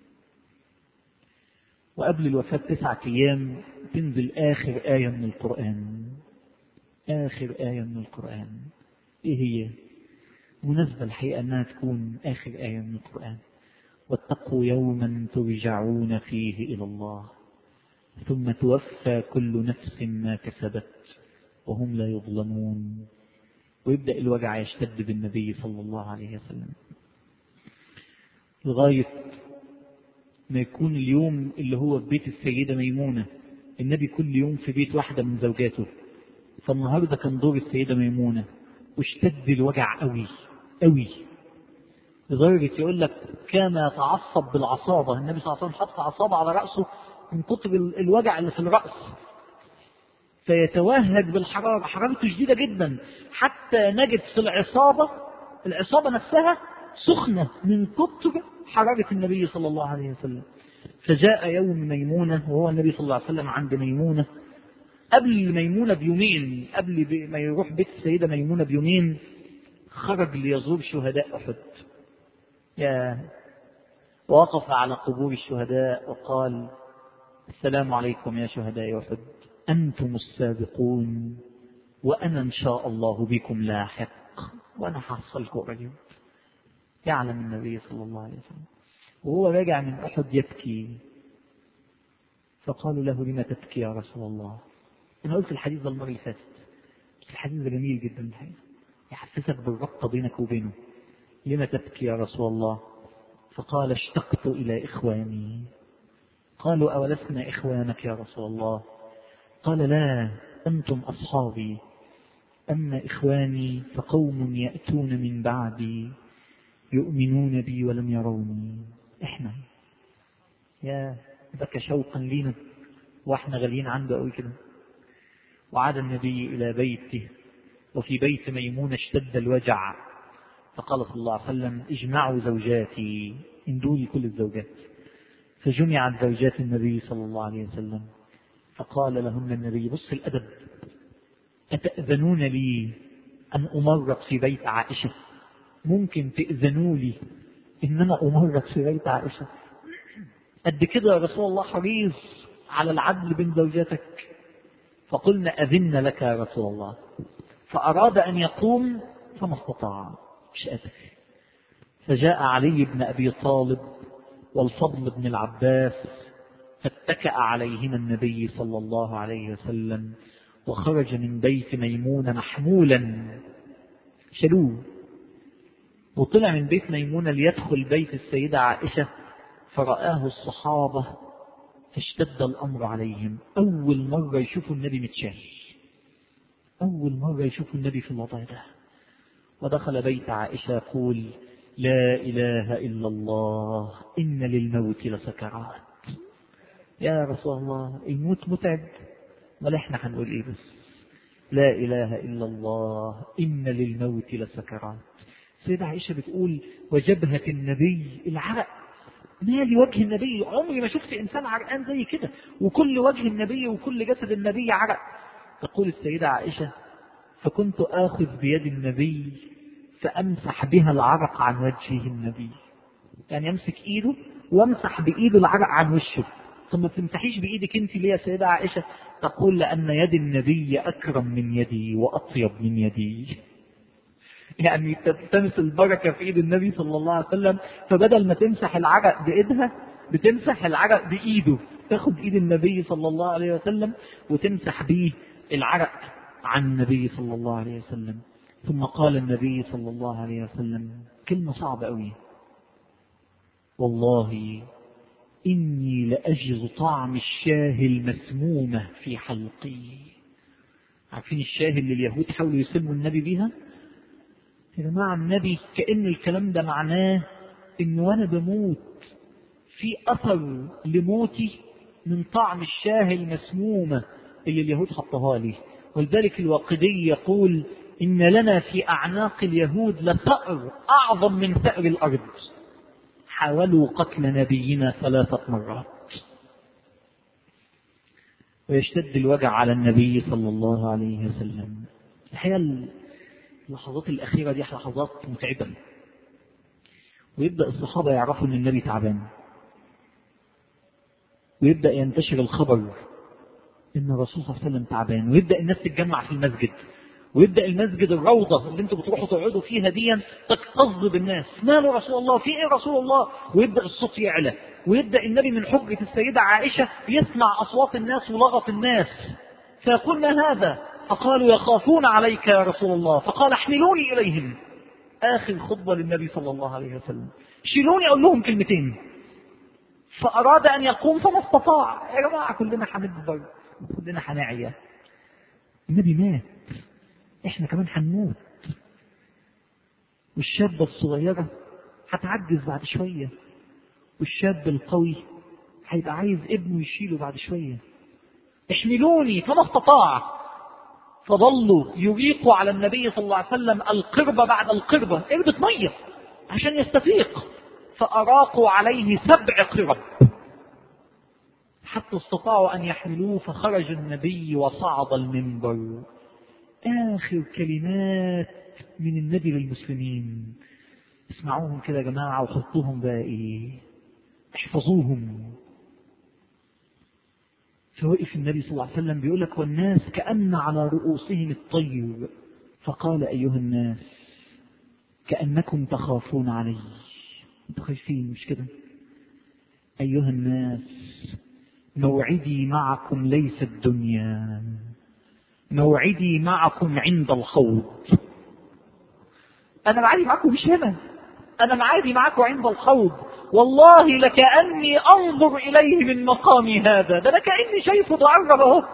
وقبل الوفاة تسعة أيام تنزل آخر آية من القرآن، آخر آية من القرآن. إيه هي؟ مناسبة الحقيقة أنها تكون آخر آية من القرآن. واتقوا يوما ترجعون فيه إلى الله ثم توفى كل نفس ما كسبت وهم لا يظلمون. ويبدأ الوجع يشتد بالنبي صلى الله عليه وسلم لغاية ما يكون اليوم اللي هو في بيت السيدة ميمونة. النبي كل يوم في بيت واحدة من زوجاته، فالنهاردة كان دور السيدة ميمونة، واشتد الوجع قوي قوي لدرجة يقول لك كان يتعصب بالعصابة. النبي صلى الله عليه وسلم حط عصابة على رأسه من كتر الوجع اللي في الرأس، فيتوهج بالحرارة، حرارته شديدة جدا حتى نجد في العصابة العصابة نفسها سخنة من كتر حرارة النبي صلى الله عليه وسلم. فجاء يوم ميمونة وهو النبي صلى الله عليه وسلم عند ميمونة قبل ميمونة بيومين، قبل ما يروح بيت السيدة ميمونة بيومين خرج ليزور شهداء أحد. يا ووقف على قبور الشهداء وقال السلام عليكم يا شهداء أحد، أنتم السابقون وأنا إن شاء الله بكم لاحق، وأنا حصلكم قريب. يعلم النبي صلى الله عليه وسلم وهو راجع من أحد يبكي، فقالوا له لما تبكي يا رسول الله؟ أنا قلت الحديث ده المرة اللي فاتت، بس الحديث ده جميل جدا الحقيقة، يحسسك بالربط بينك وبينه. لما تبكي يا رسول الله؟ فقال اشتقت إلى إخواني. قالوا أولسنا إخوانك يا رسول الله؟ قال لا، أنتم أصحابي، أما إخواني فقوم يأتون من بعدي يؤمنون بي ولم يروني. إحنا يا بكى شوقا لينا وإحنا غاليين عنده قوي كده. وعاد النبي إلى بيته، وفي بيت ميمونة اشتد الوجع، فقال صلى الله عليه وسلم اجمعوا زوجاتي، اندولي كل الزوجات. فجمعت زوجات النبي صلى الله عليه وسلم، فقال لهن النبي بص الأدب، أتأذنون لي أن أمرض في بيت عائشة؟ ممكن تأذنوا لي إن أنا أمرض في بيت عائشة؟ قد كده يا رسول الله حريص على العدل بين زوجاتك. فقلنا أذن لك يا رسول الله. فأراد أن يقوم فما استطاع، مش قادر. فجاء علي بن أبي طالب والفضل بن العباس فاتكأ عليهما النبي صلى الله عليه وسلم، وخرج من بيت ميمونة محمولا، شلوه وطلع من بيت ميمونة ليدخل بيت السيدة عائشة، فرآه الصحابة فاشتد الأمر عليهم. أول مرة يشوفوا النبي متشال، أول مرة يشوفوا النبي في الوضع ده. ودخل بيت عائشة يقول لا إله إلا الله إن للموت لسكرات. يا رسول الله الموت متعب، ولا احنا هنقول ايه بس لا إله إلا الله إن للموت لسكرات. سيدة عائشة بتقول وجبهة النبي العرق، مالي وجه النبي، عمري ما شفت إنسان عرقان زي كده، وكل وجه النبي وكل جسد النبي عرق. تقول السيدة عائشة فكنت آخذ بيد النبي فأمسح بها العرق عن وجهه النبي، يعني يمسك إيده وامسح بإيده العرق عن وشه. ثم تمسحيش بإيدك أنت ليه يا سيدة عائشة؟ تقول لأن يد النبي أكرم من يدي وأطيب من يدي، يعني تلتمس البركة في إيد النبي صلى الله عليه وسلم، فبدل ما تمسح العرق بإيدها بتمسح العرق بإيده، تاخد إيد النبي صلى الله عليه وسلم وتمسح بيه العرق عن النبي صلى الله عليه وسلم. ثم قال النبي صلى الله عليه وسلم كلمة صعبة قوي: والله إني لأجد طعم الشاه المسمومة في حلقي. عارفين الشاه اللي اليهود حاولوا يسموا النبي بيها؟ يا جماعة النبي كأن الكلام ده معناه إن وأنا بموت في أثر لموتي من طعم الشاه المسمومة اللي اليهود حطها لي. ولذلك الواقدي يقول: إن لنا في أعناق اليهود لثأر أعظم من ثأر الأرض، حاولوا قتل نبينا ثلاثة مرات. ويشتد الوجع على النبي صلى الله عليه وسلم. الحقيقة اللحظات الأخيرة دي لحظات متعبة، ويبدأ الصحابة يعرفوا أن النبي تعبان، ويبدأ ينتشر الخبر أن الرسول صلى الله عليه وسلم تعبان، ويبدأ الناس تتجمع في المسجد، ويبدأ المسجد الروضة اللي انتوا بتروحوا تقعدوا فيها دي تكتظ بالناس: ماله رسول الله؟ في ايه رسول الله؟ ويبدأ الصوت يعلى، ويبدأ النبي من حجة السيدة عائشة يسمع أصوات الناس ولغط الناس، فيقول: ما هذا؟ فقالوا: يخافون عليك يا رسول الله. فقال: احملوني إليهم. آخر خطبة للنبي صلى الله عليه وسلم: شيلوني أقول لهم كلمتين. فأراد أن يقوم فما استطاع. يا جماعة كلنا هنكبر، كلنا هنعيا، النبي مات، احنا كمان هنموت، والشابة الصغيرة هتعجز بعد شوية، والشاب القوي هيبقى عايز ابنه يشيله بعد شوية. احملوني. فما استطاع. فظلوا يريقوا على النبي صلى الله عليه وسلم القربة بعد القربة، قربة مية عشان يستفيق، فأراقوا عليه سبع قرب حتى استطاعوا أن يحملوه. فخرج النبي وصعد المنبر. آخر كلمات من النبي للمسلمين، اسمعوهم كده يا جماعة وحطوهم بقى ايه، احفظوهم. فوقف النبي صلى الله عليه وسلم بيقول لك: والناس كأن على رؤوسهم الطير. فقال: أيها الناس كأنكم تخافون علي. انتوا خايفين مش كده؟ أيها الناس موعدي معكم ليس الدنيا، موعدي معكم عند الحوض. أنا معادي معكم مش هنا، أنا معادي معكم عند الحوض. والله لكأني أنظر إليه من مقامي هذا، ده أنا كأني شايفه ضعرب أهو.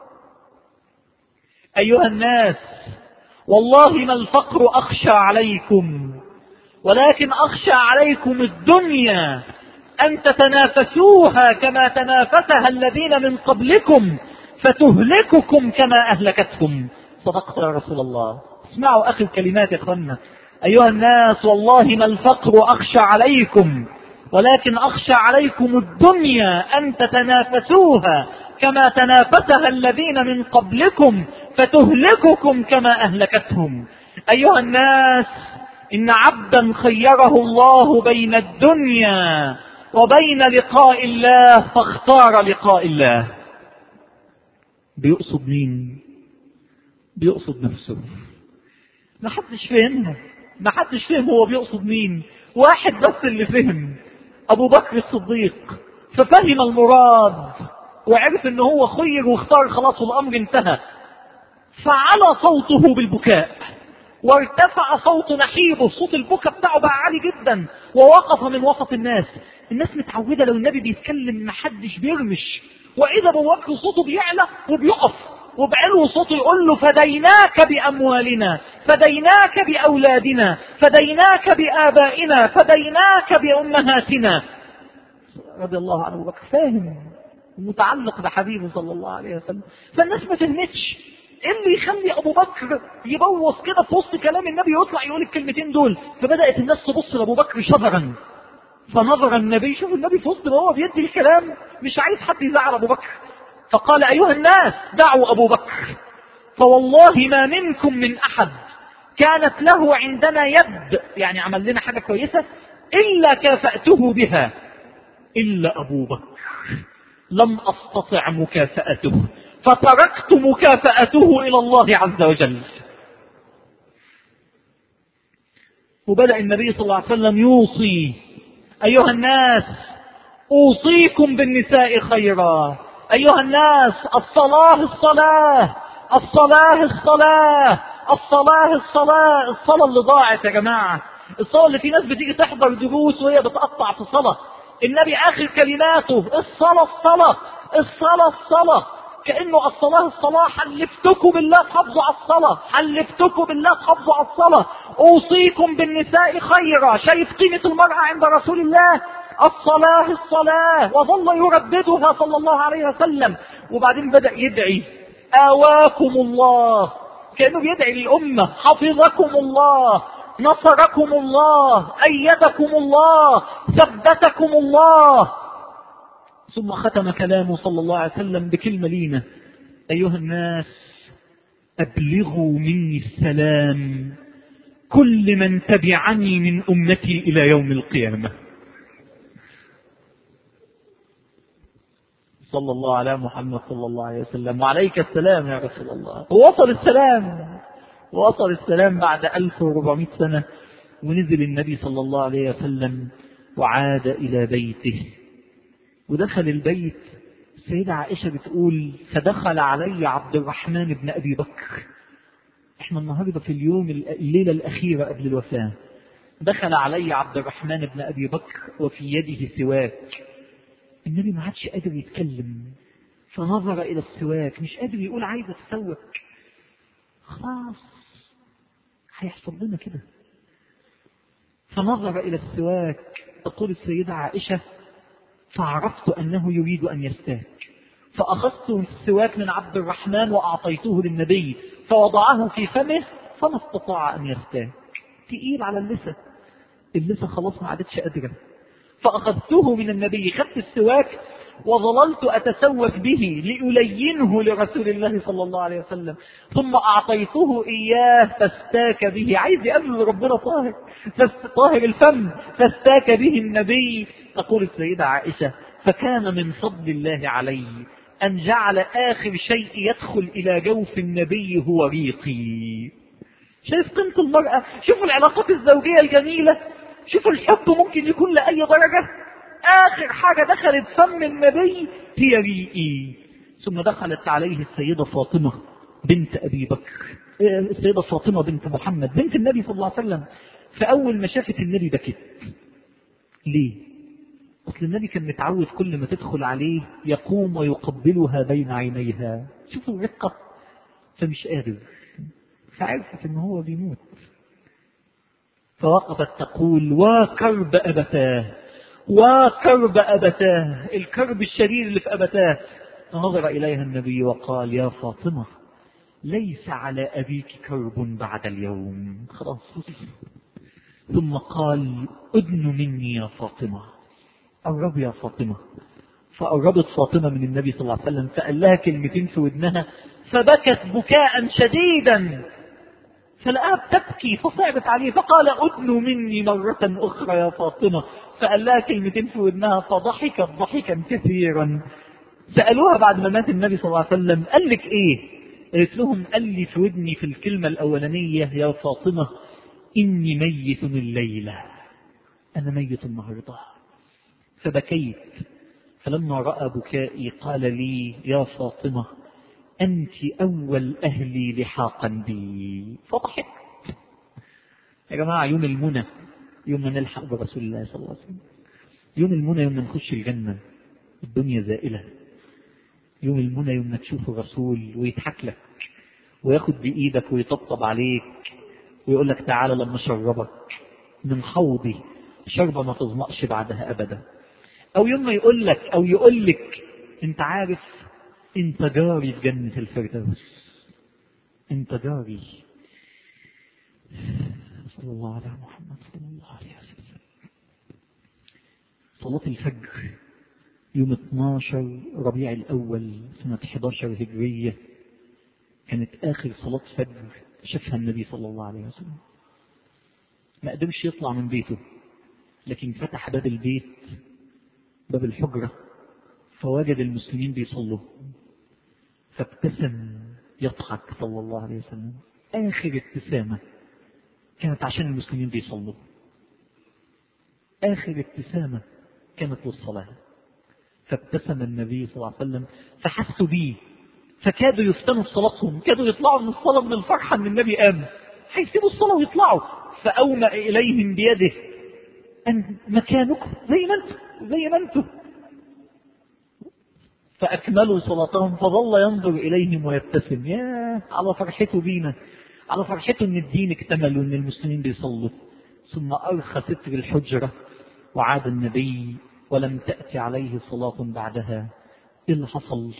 أيها الناس والله ما الفقر أخشى عليكم، ولكن أخشى عليكم الدنيا أن تتنافسوها كما تنافسها الذين من قبلكم فتهلككم كما أهلكتهم. صدقت يا رسول الله. اسمعوا آخر كلمات يا أخوانا: أيها الناس والله ما الفقر أخشى عليكم، ولكن أخشى عليكم الدنيا أن تتنافسوها كما تنافسها الذين من قبلكم فتهلككم كما أهلكتهم. أيها الناس إن عبدا خيره الله بين الدنيا وبين لقاء الله فاختار لقاء الله. بيقصد مين؟ بيقصد نفسه. ما حدش فهمها، ما حدش فهم هو بيقصد مين. واحد بس اللي فهم، أبو بكر الصديق، ففهم المراد وعرف إنه هو خير واختار خلاص والأمر انتهى. فعلى صوته بالبكاء وارتفع صوت نحيبه، صوت البكاء بتاعه بقى عالي جدا، ووقف من وسط الناس. الناس متعودة لو النبي بيتكلم ما حدش بيرمش، وإذا أبو بكر صوته بيعلى وبيقف وبعلو صوته يقول له: فديناك بأموالنا، فديناك بأولادنا، فديناك بآبائنا، فديناك بأمهاتنا. رضي الله عنه. أبو بكر فاهم ومتعلق بحبيبه صلى الله عليه وسلم. فالناس ما فهمتش ايه اللي يخلي ابو بكر يبوظ كده في وسط كلام النبي ويطلع يقول الكلمتين دول. فبدأت الناس تبص لابو بكر شذرا، فنظر النبي، شوف النبي في وسط ما هو بيدي الكلام مش عايز حد يزعل ابو بكر، فقال: ايها الناس دعوا ابو بكر، فوالله ما منكم من احد كانت له عندنا يد، يعني عمل لنا حاجة كويسة، الا كافأته بها الا ابو بكر لم استطع مكافأته فتركت مكافأته إلى الله عز وجل. وبدأ النبي صلى الله عليه وسلم يوصي: أيها الناس أوصيكم بالنساء خيرا. أيها الناس، الصلاة الصلاة الصلاة الصلاة الصلاة الصلاة الصلاة اللي ضاعت يا جماعة، الصلاة اللي في ناس بتيجي تحضر دروس وهي بتقطع في صلاة. النبي آخر كلماته الصلاة الصلاة الصلاة الصلاة، كأنه الصلاة الصلاة. حلفتكم بالله تحافظوا على الصلاة، حلفتكم بالله تحافظوا على الصلاة. أوصيكم بالنساء خيرا. شايف قيمة المرأة عند رسول الله؟ الصلاة الصلاة، وظل يرددها صلى الله عليه وسلم. وبعدين بدأ يدعي آواكم الله، كأنه بيدعي للأمة حفظكم الله، نصركم الله، أيدكم الله، ثبتكم الله. ثم ختم كلامه صلى الله عليه وسلم بكلمة لينا: أيها الناس، أبلغوا مني السلام كل من تبعني من أمتي إلى يوم القيامة. صلى الله على محمد صلى الله عليه وسلم. وعليك السلام يا رسول الله. ووصل السلام، ووصل السلام بعد ألف وأربعمائة سنة، ونزل النبي صلى الله عليه وسلم وعاد إلى بيته. ودخل البيت، السيدة عائشة بتقول: فدخل علي عبد الرحمن بن أبي بكر. احنا النهاردة في اليوم الليلة الأخيرة قبل الوفاة. دخل علي عبد الرحمن بن أبي بكر وفي يده سواك. النبي ما عادش قادر يتكلم، فنظر إلى السواك، مش قادر يقول عايز أتسوك، خلاص هيحصل لنا كده. فنظر إلى السواك. تقول السيدة عائشة: فعرفت أنه يريد أن يستاك، فأخذت السواك من عبد الرحمن وأعطيته للنبي، فوضعه في فمه فما استطاع أن يستاك. تقيل على اللسة، اللسة خلاص ما عادتش قادرة. فأخذته من النبي، خدت السواك وظللت أتسوك به لألينه لرسول الله صلى الله عليه وسلم، ثم أعطيته إياه فاستاك به. عايز يقابل ربنا طاهر، طاهر الفم، فاستاك به النبي. تقول السيدة عائشة: فكان من فضل الله علي أن جعل آخر شيء يدخل إلى جوف النبي هو ريقي. شايف قيمة المرأة؟ شوفوا العلاقات الزوجية الجميلة، شوفوا الحب ممكن يكون لأي درجة. آخر حاجة دخلت فم النبي هي ريقي. ثم دخلت عليه السيدة فاطمة بنت أبي بكر، السيدة فاطمة بنت محمد بنت النبي صلى الله عليه وسلم. فأول ما شافت النبي بكت. ليه؟ أصل النبي كان متعود كل ما تدخل عليه يقوم ويقبلها بين عينيها. شوفوا الرقة. فمش قادر، فعرفت إن هو بيموت. فوقفت تقول: وكرب أبتاه، وكرب أبتاه، الكرب الشديد اللي في أبتاه. فنظر إليها النبي وقال: يا فاطمة، ليس على أبيك كرب بعد اليوم، خلاص. ثم قال: أدن مني يا فاطمة، قرب يا فاطمة. فقربت فاطمة من النبي صلى الله عليه وسلم، فقال لها كلمتين في ودنها، فبكت بكاء شديدا، فلقاها بتبكي فصعبت عليه، فقال: أدنوا مني مرة أخرى يا فاطمة. فقال لها كلمتين في ودنها، فضحكت ضحكا كثيرا. سألوها بعد ما مات النبي صلى الله عليه وسلم: قال لك إيه؟ قالت لهم: قال لي في ودني في الكلمة الأولانية: يا فاطمة، إني ميت الليلة، أنا ميت النهاردة. فبكيت. فلما رأى بكائي قال لي: يا فاطمة، أنت أول أهلي لحاقا بي. فضحك. يا جماعة، يوم المنى، يوم ما نلحق برسول الله صلى الله عليه وسلم، يوم المنى يوم ما نخش الجنة، الدنيا زائلة. يوم المنى يوم ما تشوف الرسول ويضحك لك وياخد بإيدك ويطبطب عليك ويقول لك: تعالى لما شربك من حوضي شربة ما تظمأش بعدها أبدا. أو يوم ما يقول لك أو يقول لك: أنت عارف أنت جاري في جنة الفردوس، أنت جاري. صلى الله على محمد صلى الله عليه وسلم. صلاة الفجر يوم اثناشر ربيع الأول سنة أحد عشر هجرية كانت آخر صلاة فجر شافها النبي صلى الله عليه وسلم. ما قدرش يطلع من بيته، لكن فتح باب البيت، باب الحجرة، فوجد المسلمين بيصلوا، فابتسم يضحك صلى الله عليه وسلم. آخر ابتسامة كانت عشان المسلمين بيصلوا، آخر ابتسامة كانت للصلاة. فابتسم النبي صلى الله عليه وسلم فحسوا بيه، فكادوا يفتنوا صلاتهم، كادوا يطلعوا من الصلاة من الفرحة ان النبي قام، هيسيبوا الصلاة ويطلعوا. فأومأ إليهم بيده أن مكانكم زي ما انتم زي ما انتم، فأكملوا صلاتهم. فظل ينظر إليهم ويبتسم، يا على فرحته بينا، على فرحته ان الدين اكتمل وان المسلمين بيصلوا. ثم أرخى ستر الحجرة وعاد النبي ولم تأتي عليه صلاة بعدها. إيه اللي حصل؟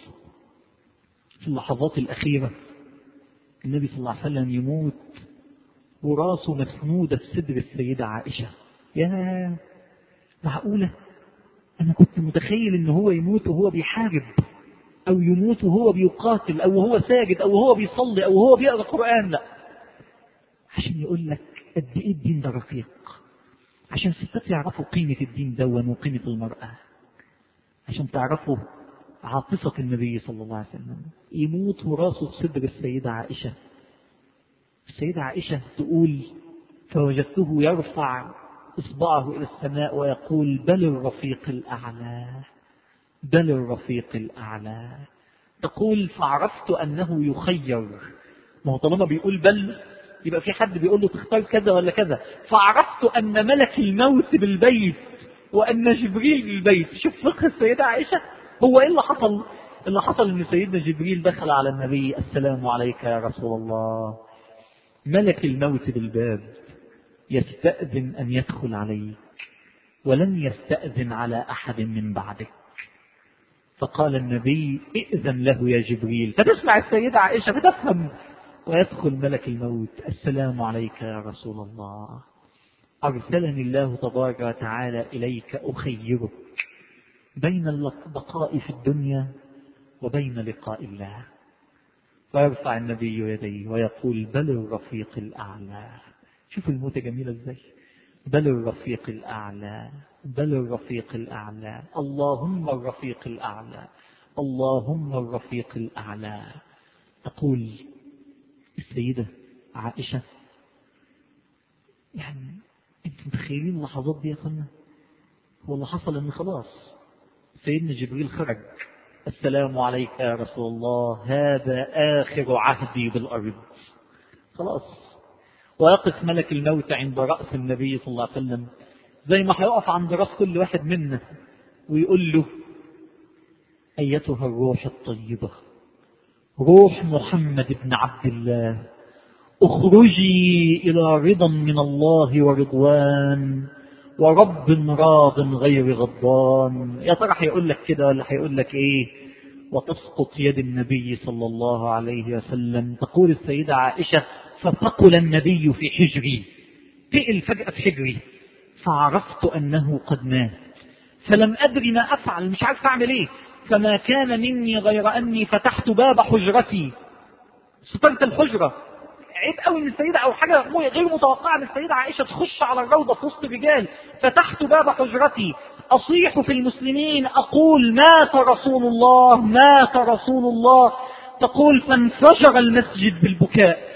في اللحظات الأخيرة النبي صلى الله عليه وسلم يموت وراسه مسنودة في صدر السيدة عائشة. يا معقولة؟ أنا كنت متخيل إن هو يموت وهو بيحارب، أو يموت وهو بيقاتل، أو هو ساجد، أو هو بيصلي، أو هو بيقرأ القرآن. لا، عشان يقول لك قد إيه الدين ده رفيق، عشان ستات يعرفوا قيمة الدين دون وقيمة المرأة، عشان تعرفوا عاطفة النبي صلى الله عليه وسلم. يموت وراسه في صدر السيدة عائشة. السيدة عائشة تقول فوجدته يرفع إصبعه إلى السماء ويقول بل الرفيق الأعلى، بل الرفيق الأعلى. تقول فعرفت أنه يخير، ما هو طالما بيقول بل يبقى في حد بيقول له تختار كذا ولا كذا. فعرفت أن ملك الموت بالبيت وأن جبريل بالبيت. شوف فقه السيدة عائشة. هو إيه اللي حصل؟ اللي حصل أن سيدنا جبريل دخل على النبي، السلام عليك يا رسول الله. ملك الموت بالباب يستأذن أن يدخل عليك، ولن يستأذن على أحد من بعدك. فقال النبي ائذن له يا جبريل. فتسمع السيدة عائشة فتفهم، ويدخل ملك الموت، السلام عليك يا رسول الله، أرسلني الله تبارك وتعالى إليك أخيرك بين البقاء في الدنيا وبين لقاء الله. ويرفع النبي يديه ويقول بل الرفيق الأعلى. شوف الموت جميلة ازاي، بل الرفيق الأعلى، بل الرفيق الأعلى، اللهم الرفيق الأعلى، اللهم الرفيق الأعلى. تقول السيدة عائشة، يعني انتم متخيلين اللحظات دي يا اخوانا؟ هو اللي حصل ان خلاص سيدنا جبريل خرج، السلام عليك يا رسول الله، هذا آخر عهدي بالأرض، خلاص. ويقف ملك الموت عند رأس النبي صلى الله عليه وسلم زي ما هيقف عند رأس كل واحد منا ويقول له أيتها الروح الطيبة، روح محمد بن عبد الله، اخرجي إلى رضا من الله ورضوان ورب راض غير غضبان. يا ترى هيقول لك كده ولا هيقول لك ايه؟ وتسقط يد النبي صلى الله عليه وسلم. تقول السيدة عائشة فثقل النبي في حجري، تقل فجأة في حجري، فعرفت أنه قد مات، فلم أدري ما أفعل، مش عارف أعمل إيه. فما كان مني غير أني فتحت باب حجرتي، سترت الحجرة. عيب قوي من السيدة أو حاجة غير متوقعة من السيدة عائشة تخش على الروضة في وسط الرجال. فتحت باب حجرتي أصيح في المسلمين أقول مات رسول الله، مات رسول الله. تقول فانفجر المسجد بالبكاء،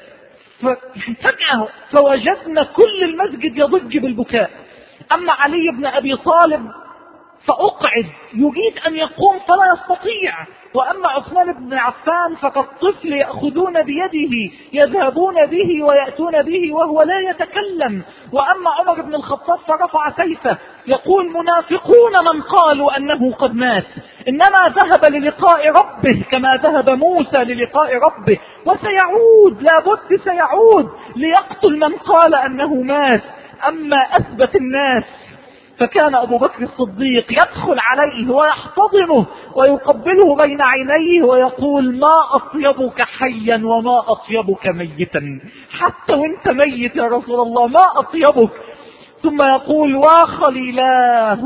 ففجأة فوجدنا كل المسجد يضج بالبكاء. أما علي بن أبي طالب فأقعد يريد أن يقوم فلا يستطيع. وأما عثمان بن عفان فكالطفل يأخذون بيده يذهبون به ويأتون به وهو لا يتكلم. وأما عمر بن الخطاب فرفع سيفه يقول منافقون من قالوا أنه قد مات، إنما ذهب للقاء ربه كما ذهب موسى للقاء ربه، وسيعود، لابد سيعود ليقتل من قال أنه مات. أما أثبت الناس فكان أبو بكر الصديق يدخل عليه ويحتضنه ويقبله بين عينيه ويقول ما أطيبك حيا وما أطيبك ميتا، حتى وانت ميت يا رسول الله ما أطيبك. ثم يقول وخليلاه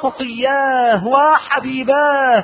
وصفياه وحبيباه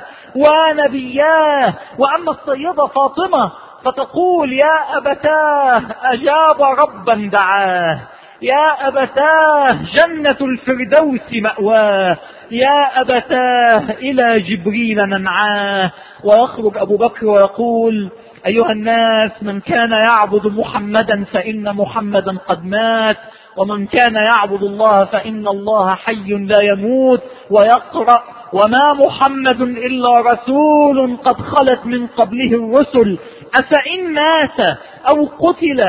ونبياه. وأما السيدة فاطمة فتقول يا أبتاه أجاب ربا دعاه، يا أبتاه جنة الفردوس مأواه، يا أبتاه إلى جبريل ننعاه. ويخرج أبو بكر ويقول أيها الناس من كان يعبد محمدا فإن محمدا قد مات، ومن كان يعبد الله فإن الله حي لا يموت. ويقرأ وما محمد إلا رسول قد خلت من قبله الرسل أفإن مات أو قتل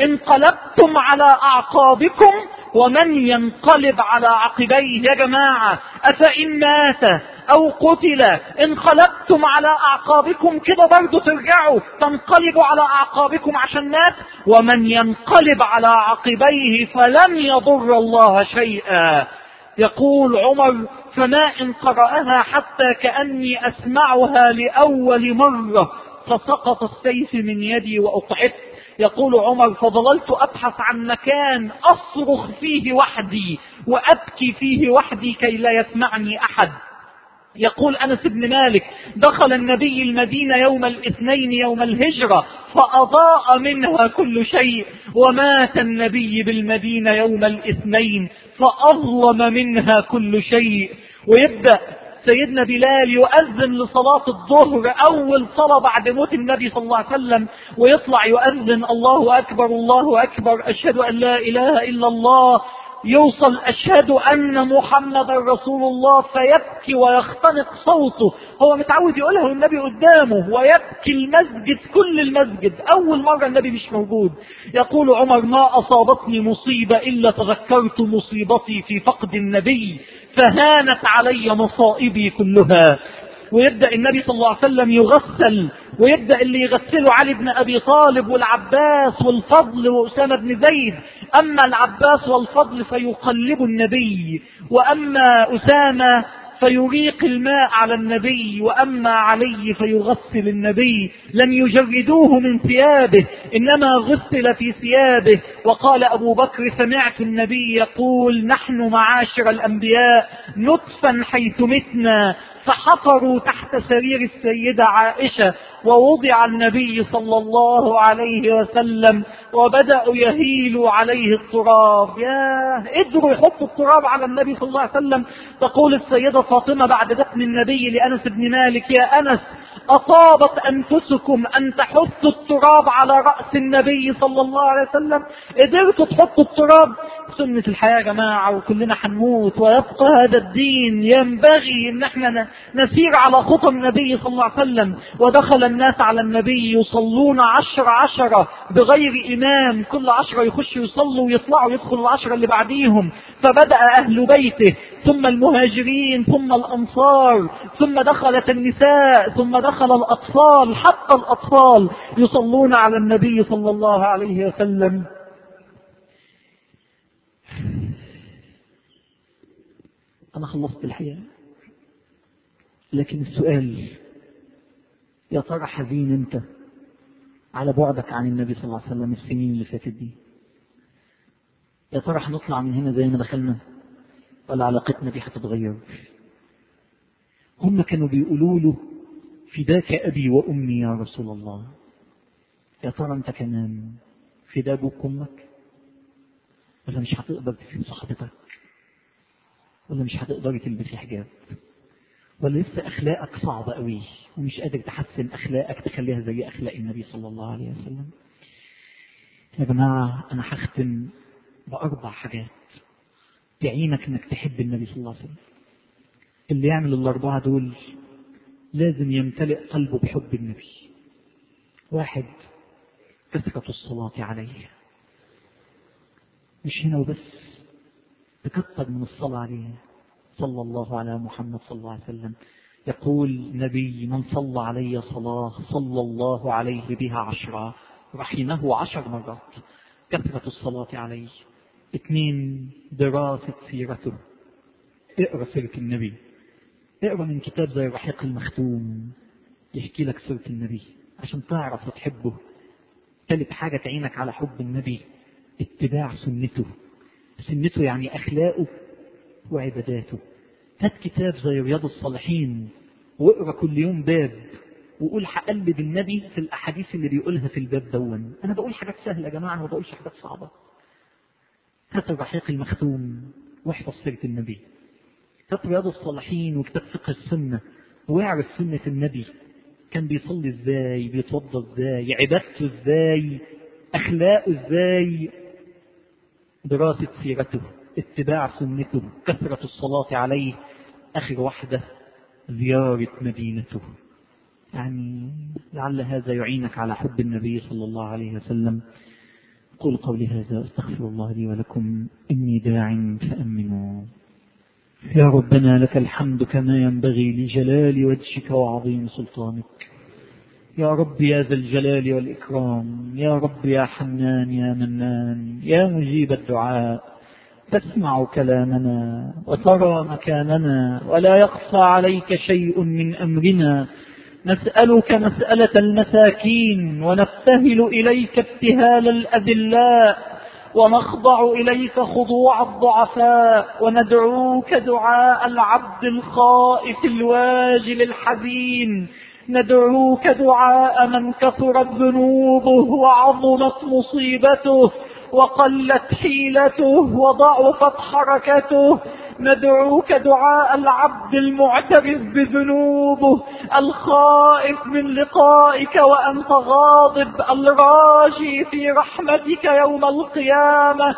انقلبتم على أعقابكم ومن ينقلب على عقبيه. يا جماعة أفإن مات أو قتل انقلبتم على أعقابكم، كده برضو ترجعوا تنقلبوا على أعقابكم عشان مات. ومن ينقلب على عقبيه فلن يضر الله شيئا. يقول عمر فما إن قرأها حتى كأني أسمعها لأول مرة فسقط السيف من يدي وأقعدت. يقول عمر فظللت أبحث عن مكان أصرخ فيه وحدي وأبكي فيه وحدي كي لا يسمعني أحد. يقول أنس بن مالك دخل النبي المدينة يوم الاثنين يوم الهجرة فأضاء منها كل شيء، ومات النبي بالمدينة يوم الاثنين فأظلم منها كل شيء. ويبدأ سيدنا بلال يؤذن لصلاة الظهر، أول صلاة بعد موت النبي صلى الله عليه وسلم، ويطلع يؤذن الله أكبر الله أكبر أشهد أن لا إله إلا الله، يوصل أشهد أن محمد رسول الله، فيبكي ويختنق صوته. هو متعود يقولها والنبي قدامه، ويبكي المسجد كل المسجد، أول مرة النبي مش موجود. يقول عمر ما أصابتني مصيبة إلا تذكرت مصيبتي في فقد النبي فهانت علي مصائبي كلها. ويبدأ النبي صلى الله عليه وسلم يغسل، ويبدأ اللي يغسله علي بن أبي طالب والعباس والفضل وأسامة بن زيد. أما العباس والفضل فيقلب النبي، وأما أسامة فيريق الماء على النبي، وأما علي فيغسل النبي. لم يجردوه من ثيابه إنما غسل في ثيابه. وقال أبو بكر سمعت النبي يقول نحن معاشر الأنبياء نطفا حيث متنا، فحفروا تحت سرير السيدة عائشة ووضع النبي صلى الله عليه وسلم وبدأوا يهيلوا عليه التراب. يا قدروا يحطوا التراب على النبي صلى الله عليه وسلم. تقول السيدة فاطمة بعد دفن النبي لأنس بن مالك يا أنس أطابت أنفسكم أن تحطوا التراب على رأس النبي صلى الله عليه وسلم؟ قدرتوا تحطوا التراب؟ سنة الحياة يا جماعة، وكلنا حنموت ويبقى هذا الدين. ينبغي ان احنا نسير على خطى النبي صلى الله عليه وسلم. ودخل الناس على النبي يصلون عشر عشرة بغير إمام، كل عشرة يخشوا يصلوا ويطلعوا يدخلوا العشرة اللي بعديهم. فبدأ أهل بيته ثم المهاجرين ثم الأنصار ثم دخلت النساء ثم دخل الأطفال، حتى الأطفال يصلون على النبي صلى الله عليه وسلم. أنا خلصت الحياة، لكن السؤال يا ترى حزين أنت على بعدك عن النبي صلى الله عليه وسلم السنين اللي فاتت دي؟ يا ترى هنطلع من هنا زي ما دخلنا ولا علاقتنا دي هتتغير؟ هم كانوا بيقولوا له فداك أبي وأمي يا رسول الله. يا ترى أنت كمان فداك أبوك وأمك؟ ولا مش هتقدر تسيب صحبتك؟ ولا مش هتقدر تلبسي حجاب؟ ولا لسه أخلاقك صعبة قوي ومش قادر تحسن أخلاقك تخليها زي أخلاق النبي صلى الله عليه وسلم؟ يا جماعة أنا هختم بأربع حاجات تعينك أنك تحب النبي صلى الله عليه وسلم. اللي يعمل الأربعة دول لازم يمتلئ قلبه بحب النبي. واحد، كثرة الصلاة عليه، مش هنا وبس، تكثر من الصلاة عليه صلى الله على محمد صلى الله عليه وسلم. يقول النبي من صلى علي صلاة صلى الله عليه بها عشرة، رحمه عشر مرات. كثرة الصلاة عليه. اثنين، دراسة سيرته، اقرأ سيرة النبي، اقرأ من كتاب زي الرحيق المختوم يحكي لك سيرة النبي عشان تعرف وتحبه. ثالث حاجة تعينك على حب النبي، اتباع سنته. سنته يعني أخلاقه وعباداته. هات كتاب زي رياض الصالحين واقرأ كل يوم باب وقول هقلد النبي في الأحاديث اللي بيقولها في الباب دون. أنا بقول حاجات سهلة يا جماعة، أنا ما بقولش حاجات صعبة. هات الرحيق المختوم واحفظ سيرة النبي. هات رياض الصالحين وكتاب فقه السنة واعرف سنة النبي، كان بيصلي ازاي، بيتوضى ازاي، عبادته ازاي، أخلاقه ازاي. دراسة سيرته، اتباع سنته، كثرة الصلاة عليه. آخر واحدة، زيارة مدينته. يعني لعل هذا يعينك على حب النبي صلى الله عليه وسلم. قل قولي هذا أستغفر الله لي ولكم إني داع فأمنوا. يا ربنا لك الحمد كما ينبغي لجلال وجهك وعظيم سلطانك. يا رب يا ذا الجلال والإكرام، يا رب يا حنان يا منان، يا مجيب الدعاء، تسمع كلامنا وترى مكاننا ولا يخفى عليك شيء من أمرنا. نسألك مسألة المساكين ونبتهل إليك ابتهال الأذلاء ونخضع إليك خضوع الضعفاء وندعوك دعاء العبد الخائف الواجل الحزين. ندعوك دعاء من كثرت ذنوبه وعظمت مصيبته وقلت حيلته وضعفت حركته. ندعوك دعاء العبد المعترف بذنوبه الخائف من لقائك وأنت غاضب الراجي في رحمتك يوم القيامة.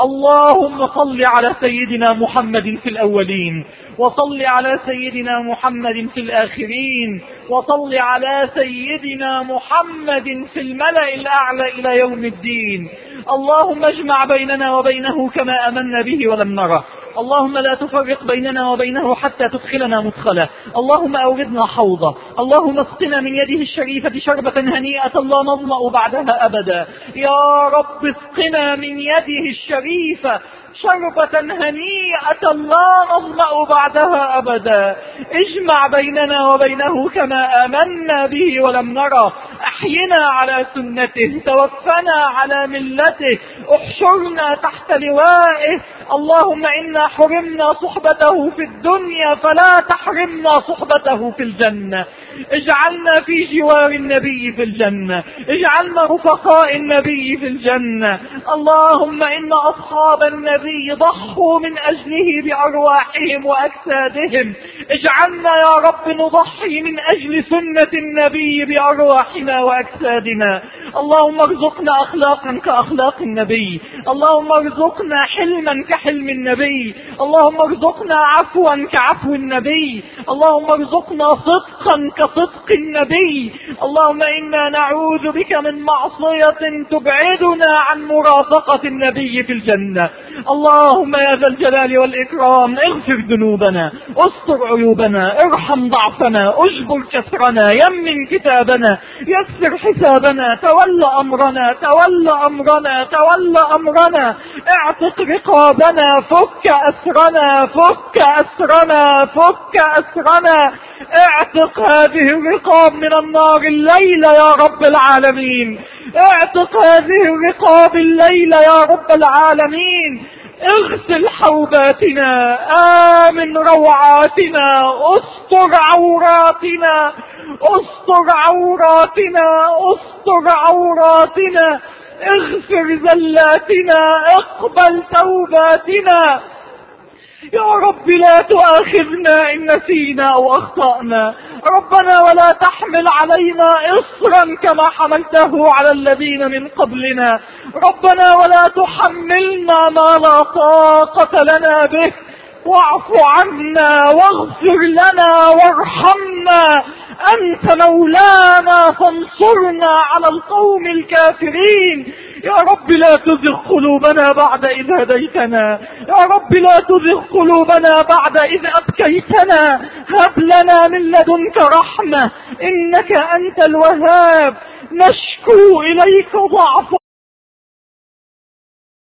اللهم صل على سيدنا محمد في الأولين، وصل على سيدنا محمد في الآخرين، وصل على سيدنا محمد في الملأ الأعلى إلى يوم الدين. اللهم اجمع بيننا وبينه كما آمنا به ولم نره. اللهم لا تفرق بيننا وبينه حتى تدخلنا مدخله. اللهم أوردنا حوضه. اللهم اسقنا من يده الشريفة شربة هنيئة لا نظمأ بعدها أبدا. يا رب اسقنا من يده الشريفة شربة هنيئة لا نظمأ بعدها أبدا. اجمع بيننا وبينه كما آمنا به ولم نره. أحينا على سنته، توفنا على ملته، احشرنا تحت لوائه. اللهم إنا حرمنا صحبته في الدنيا فلا تحرمنا صحبته في الجنة. اجعلنا في جوار النبي في الجنة، اجعلنا رفقاء النبي في الجنة. اللهم إن أصحاب النبي ضحوا من أجله بأرواحهم وأجسادهم. اجعلنا يا رب نضحي من أجل سنة النبي بأرواحنا وأجسادنا. اللهم ارزقنا أخلاقا كأخلاق النبي. اللهم ارزقنا حلما كحلم النبي. اللهم ارزقنا عفوا كعفو النبي. اللهم ارزقنا صدقا كصدق النبي. اللهم إنا نعوذ بك من معصية تبعدنا عن مرافقة النبي في الجنة. اللهم يا ذا الجلال والإكرام اغفر ذنوبنا، استر عيوبنا، ارحم ضعفنا، اجبر كسرنا، يمن كتابنا، يسر حسابنا، تول أمرنا تول أمرنا تول أمرنا، اعتق رقابنا، فك أسرنا فك أسرنا فك أسرنا. اعتق هذه الرقاب من النار الليلة يا رب العالمين. اعتق هذه الرقاب الليلة يا رب العالمين. اغسل حوباتنا، آمن روعاتنا، استر عوراتنا استر عوراتنا استر عوراتنا، اغفر زلاتنا، اقبل توباتنا. يا رب لا تؤاخذنا إن نسينا أو أخطأنا. ربنا ولا تحمل علينا إصرا كما حملته على الذين من قبلنا. ربنا ولا تحملنا ما لا طاقة لنا به. واعف عنا واغفر لنا وارحمنا. أنت مولانا فانصرنا على القوم الكافرين. يا رب لا تزغ قلوبنا بعد إذ هديتنا. يا رب لا تزغ قلوبنا بعد إذ أبكيتنا. هب لنا من لدنك رحمة إنك أنت الوهاب. نشكو إليك ضعف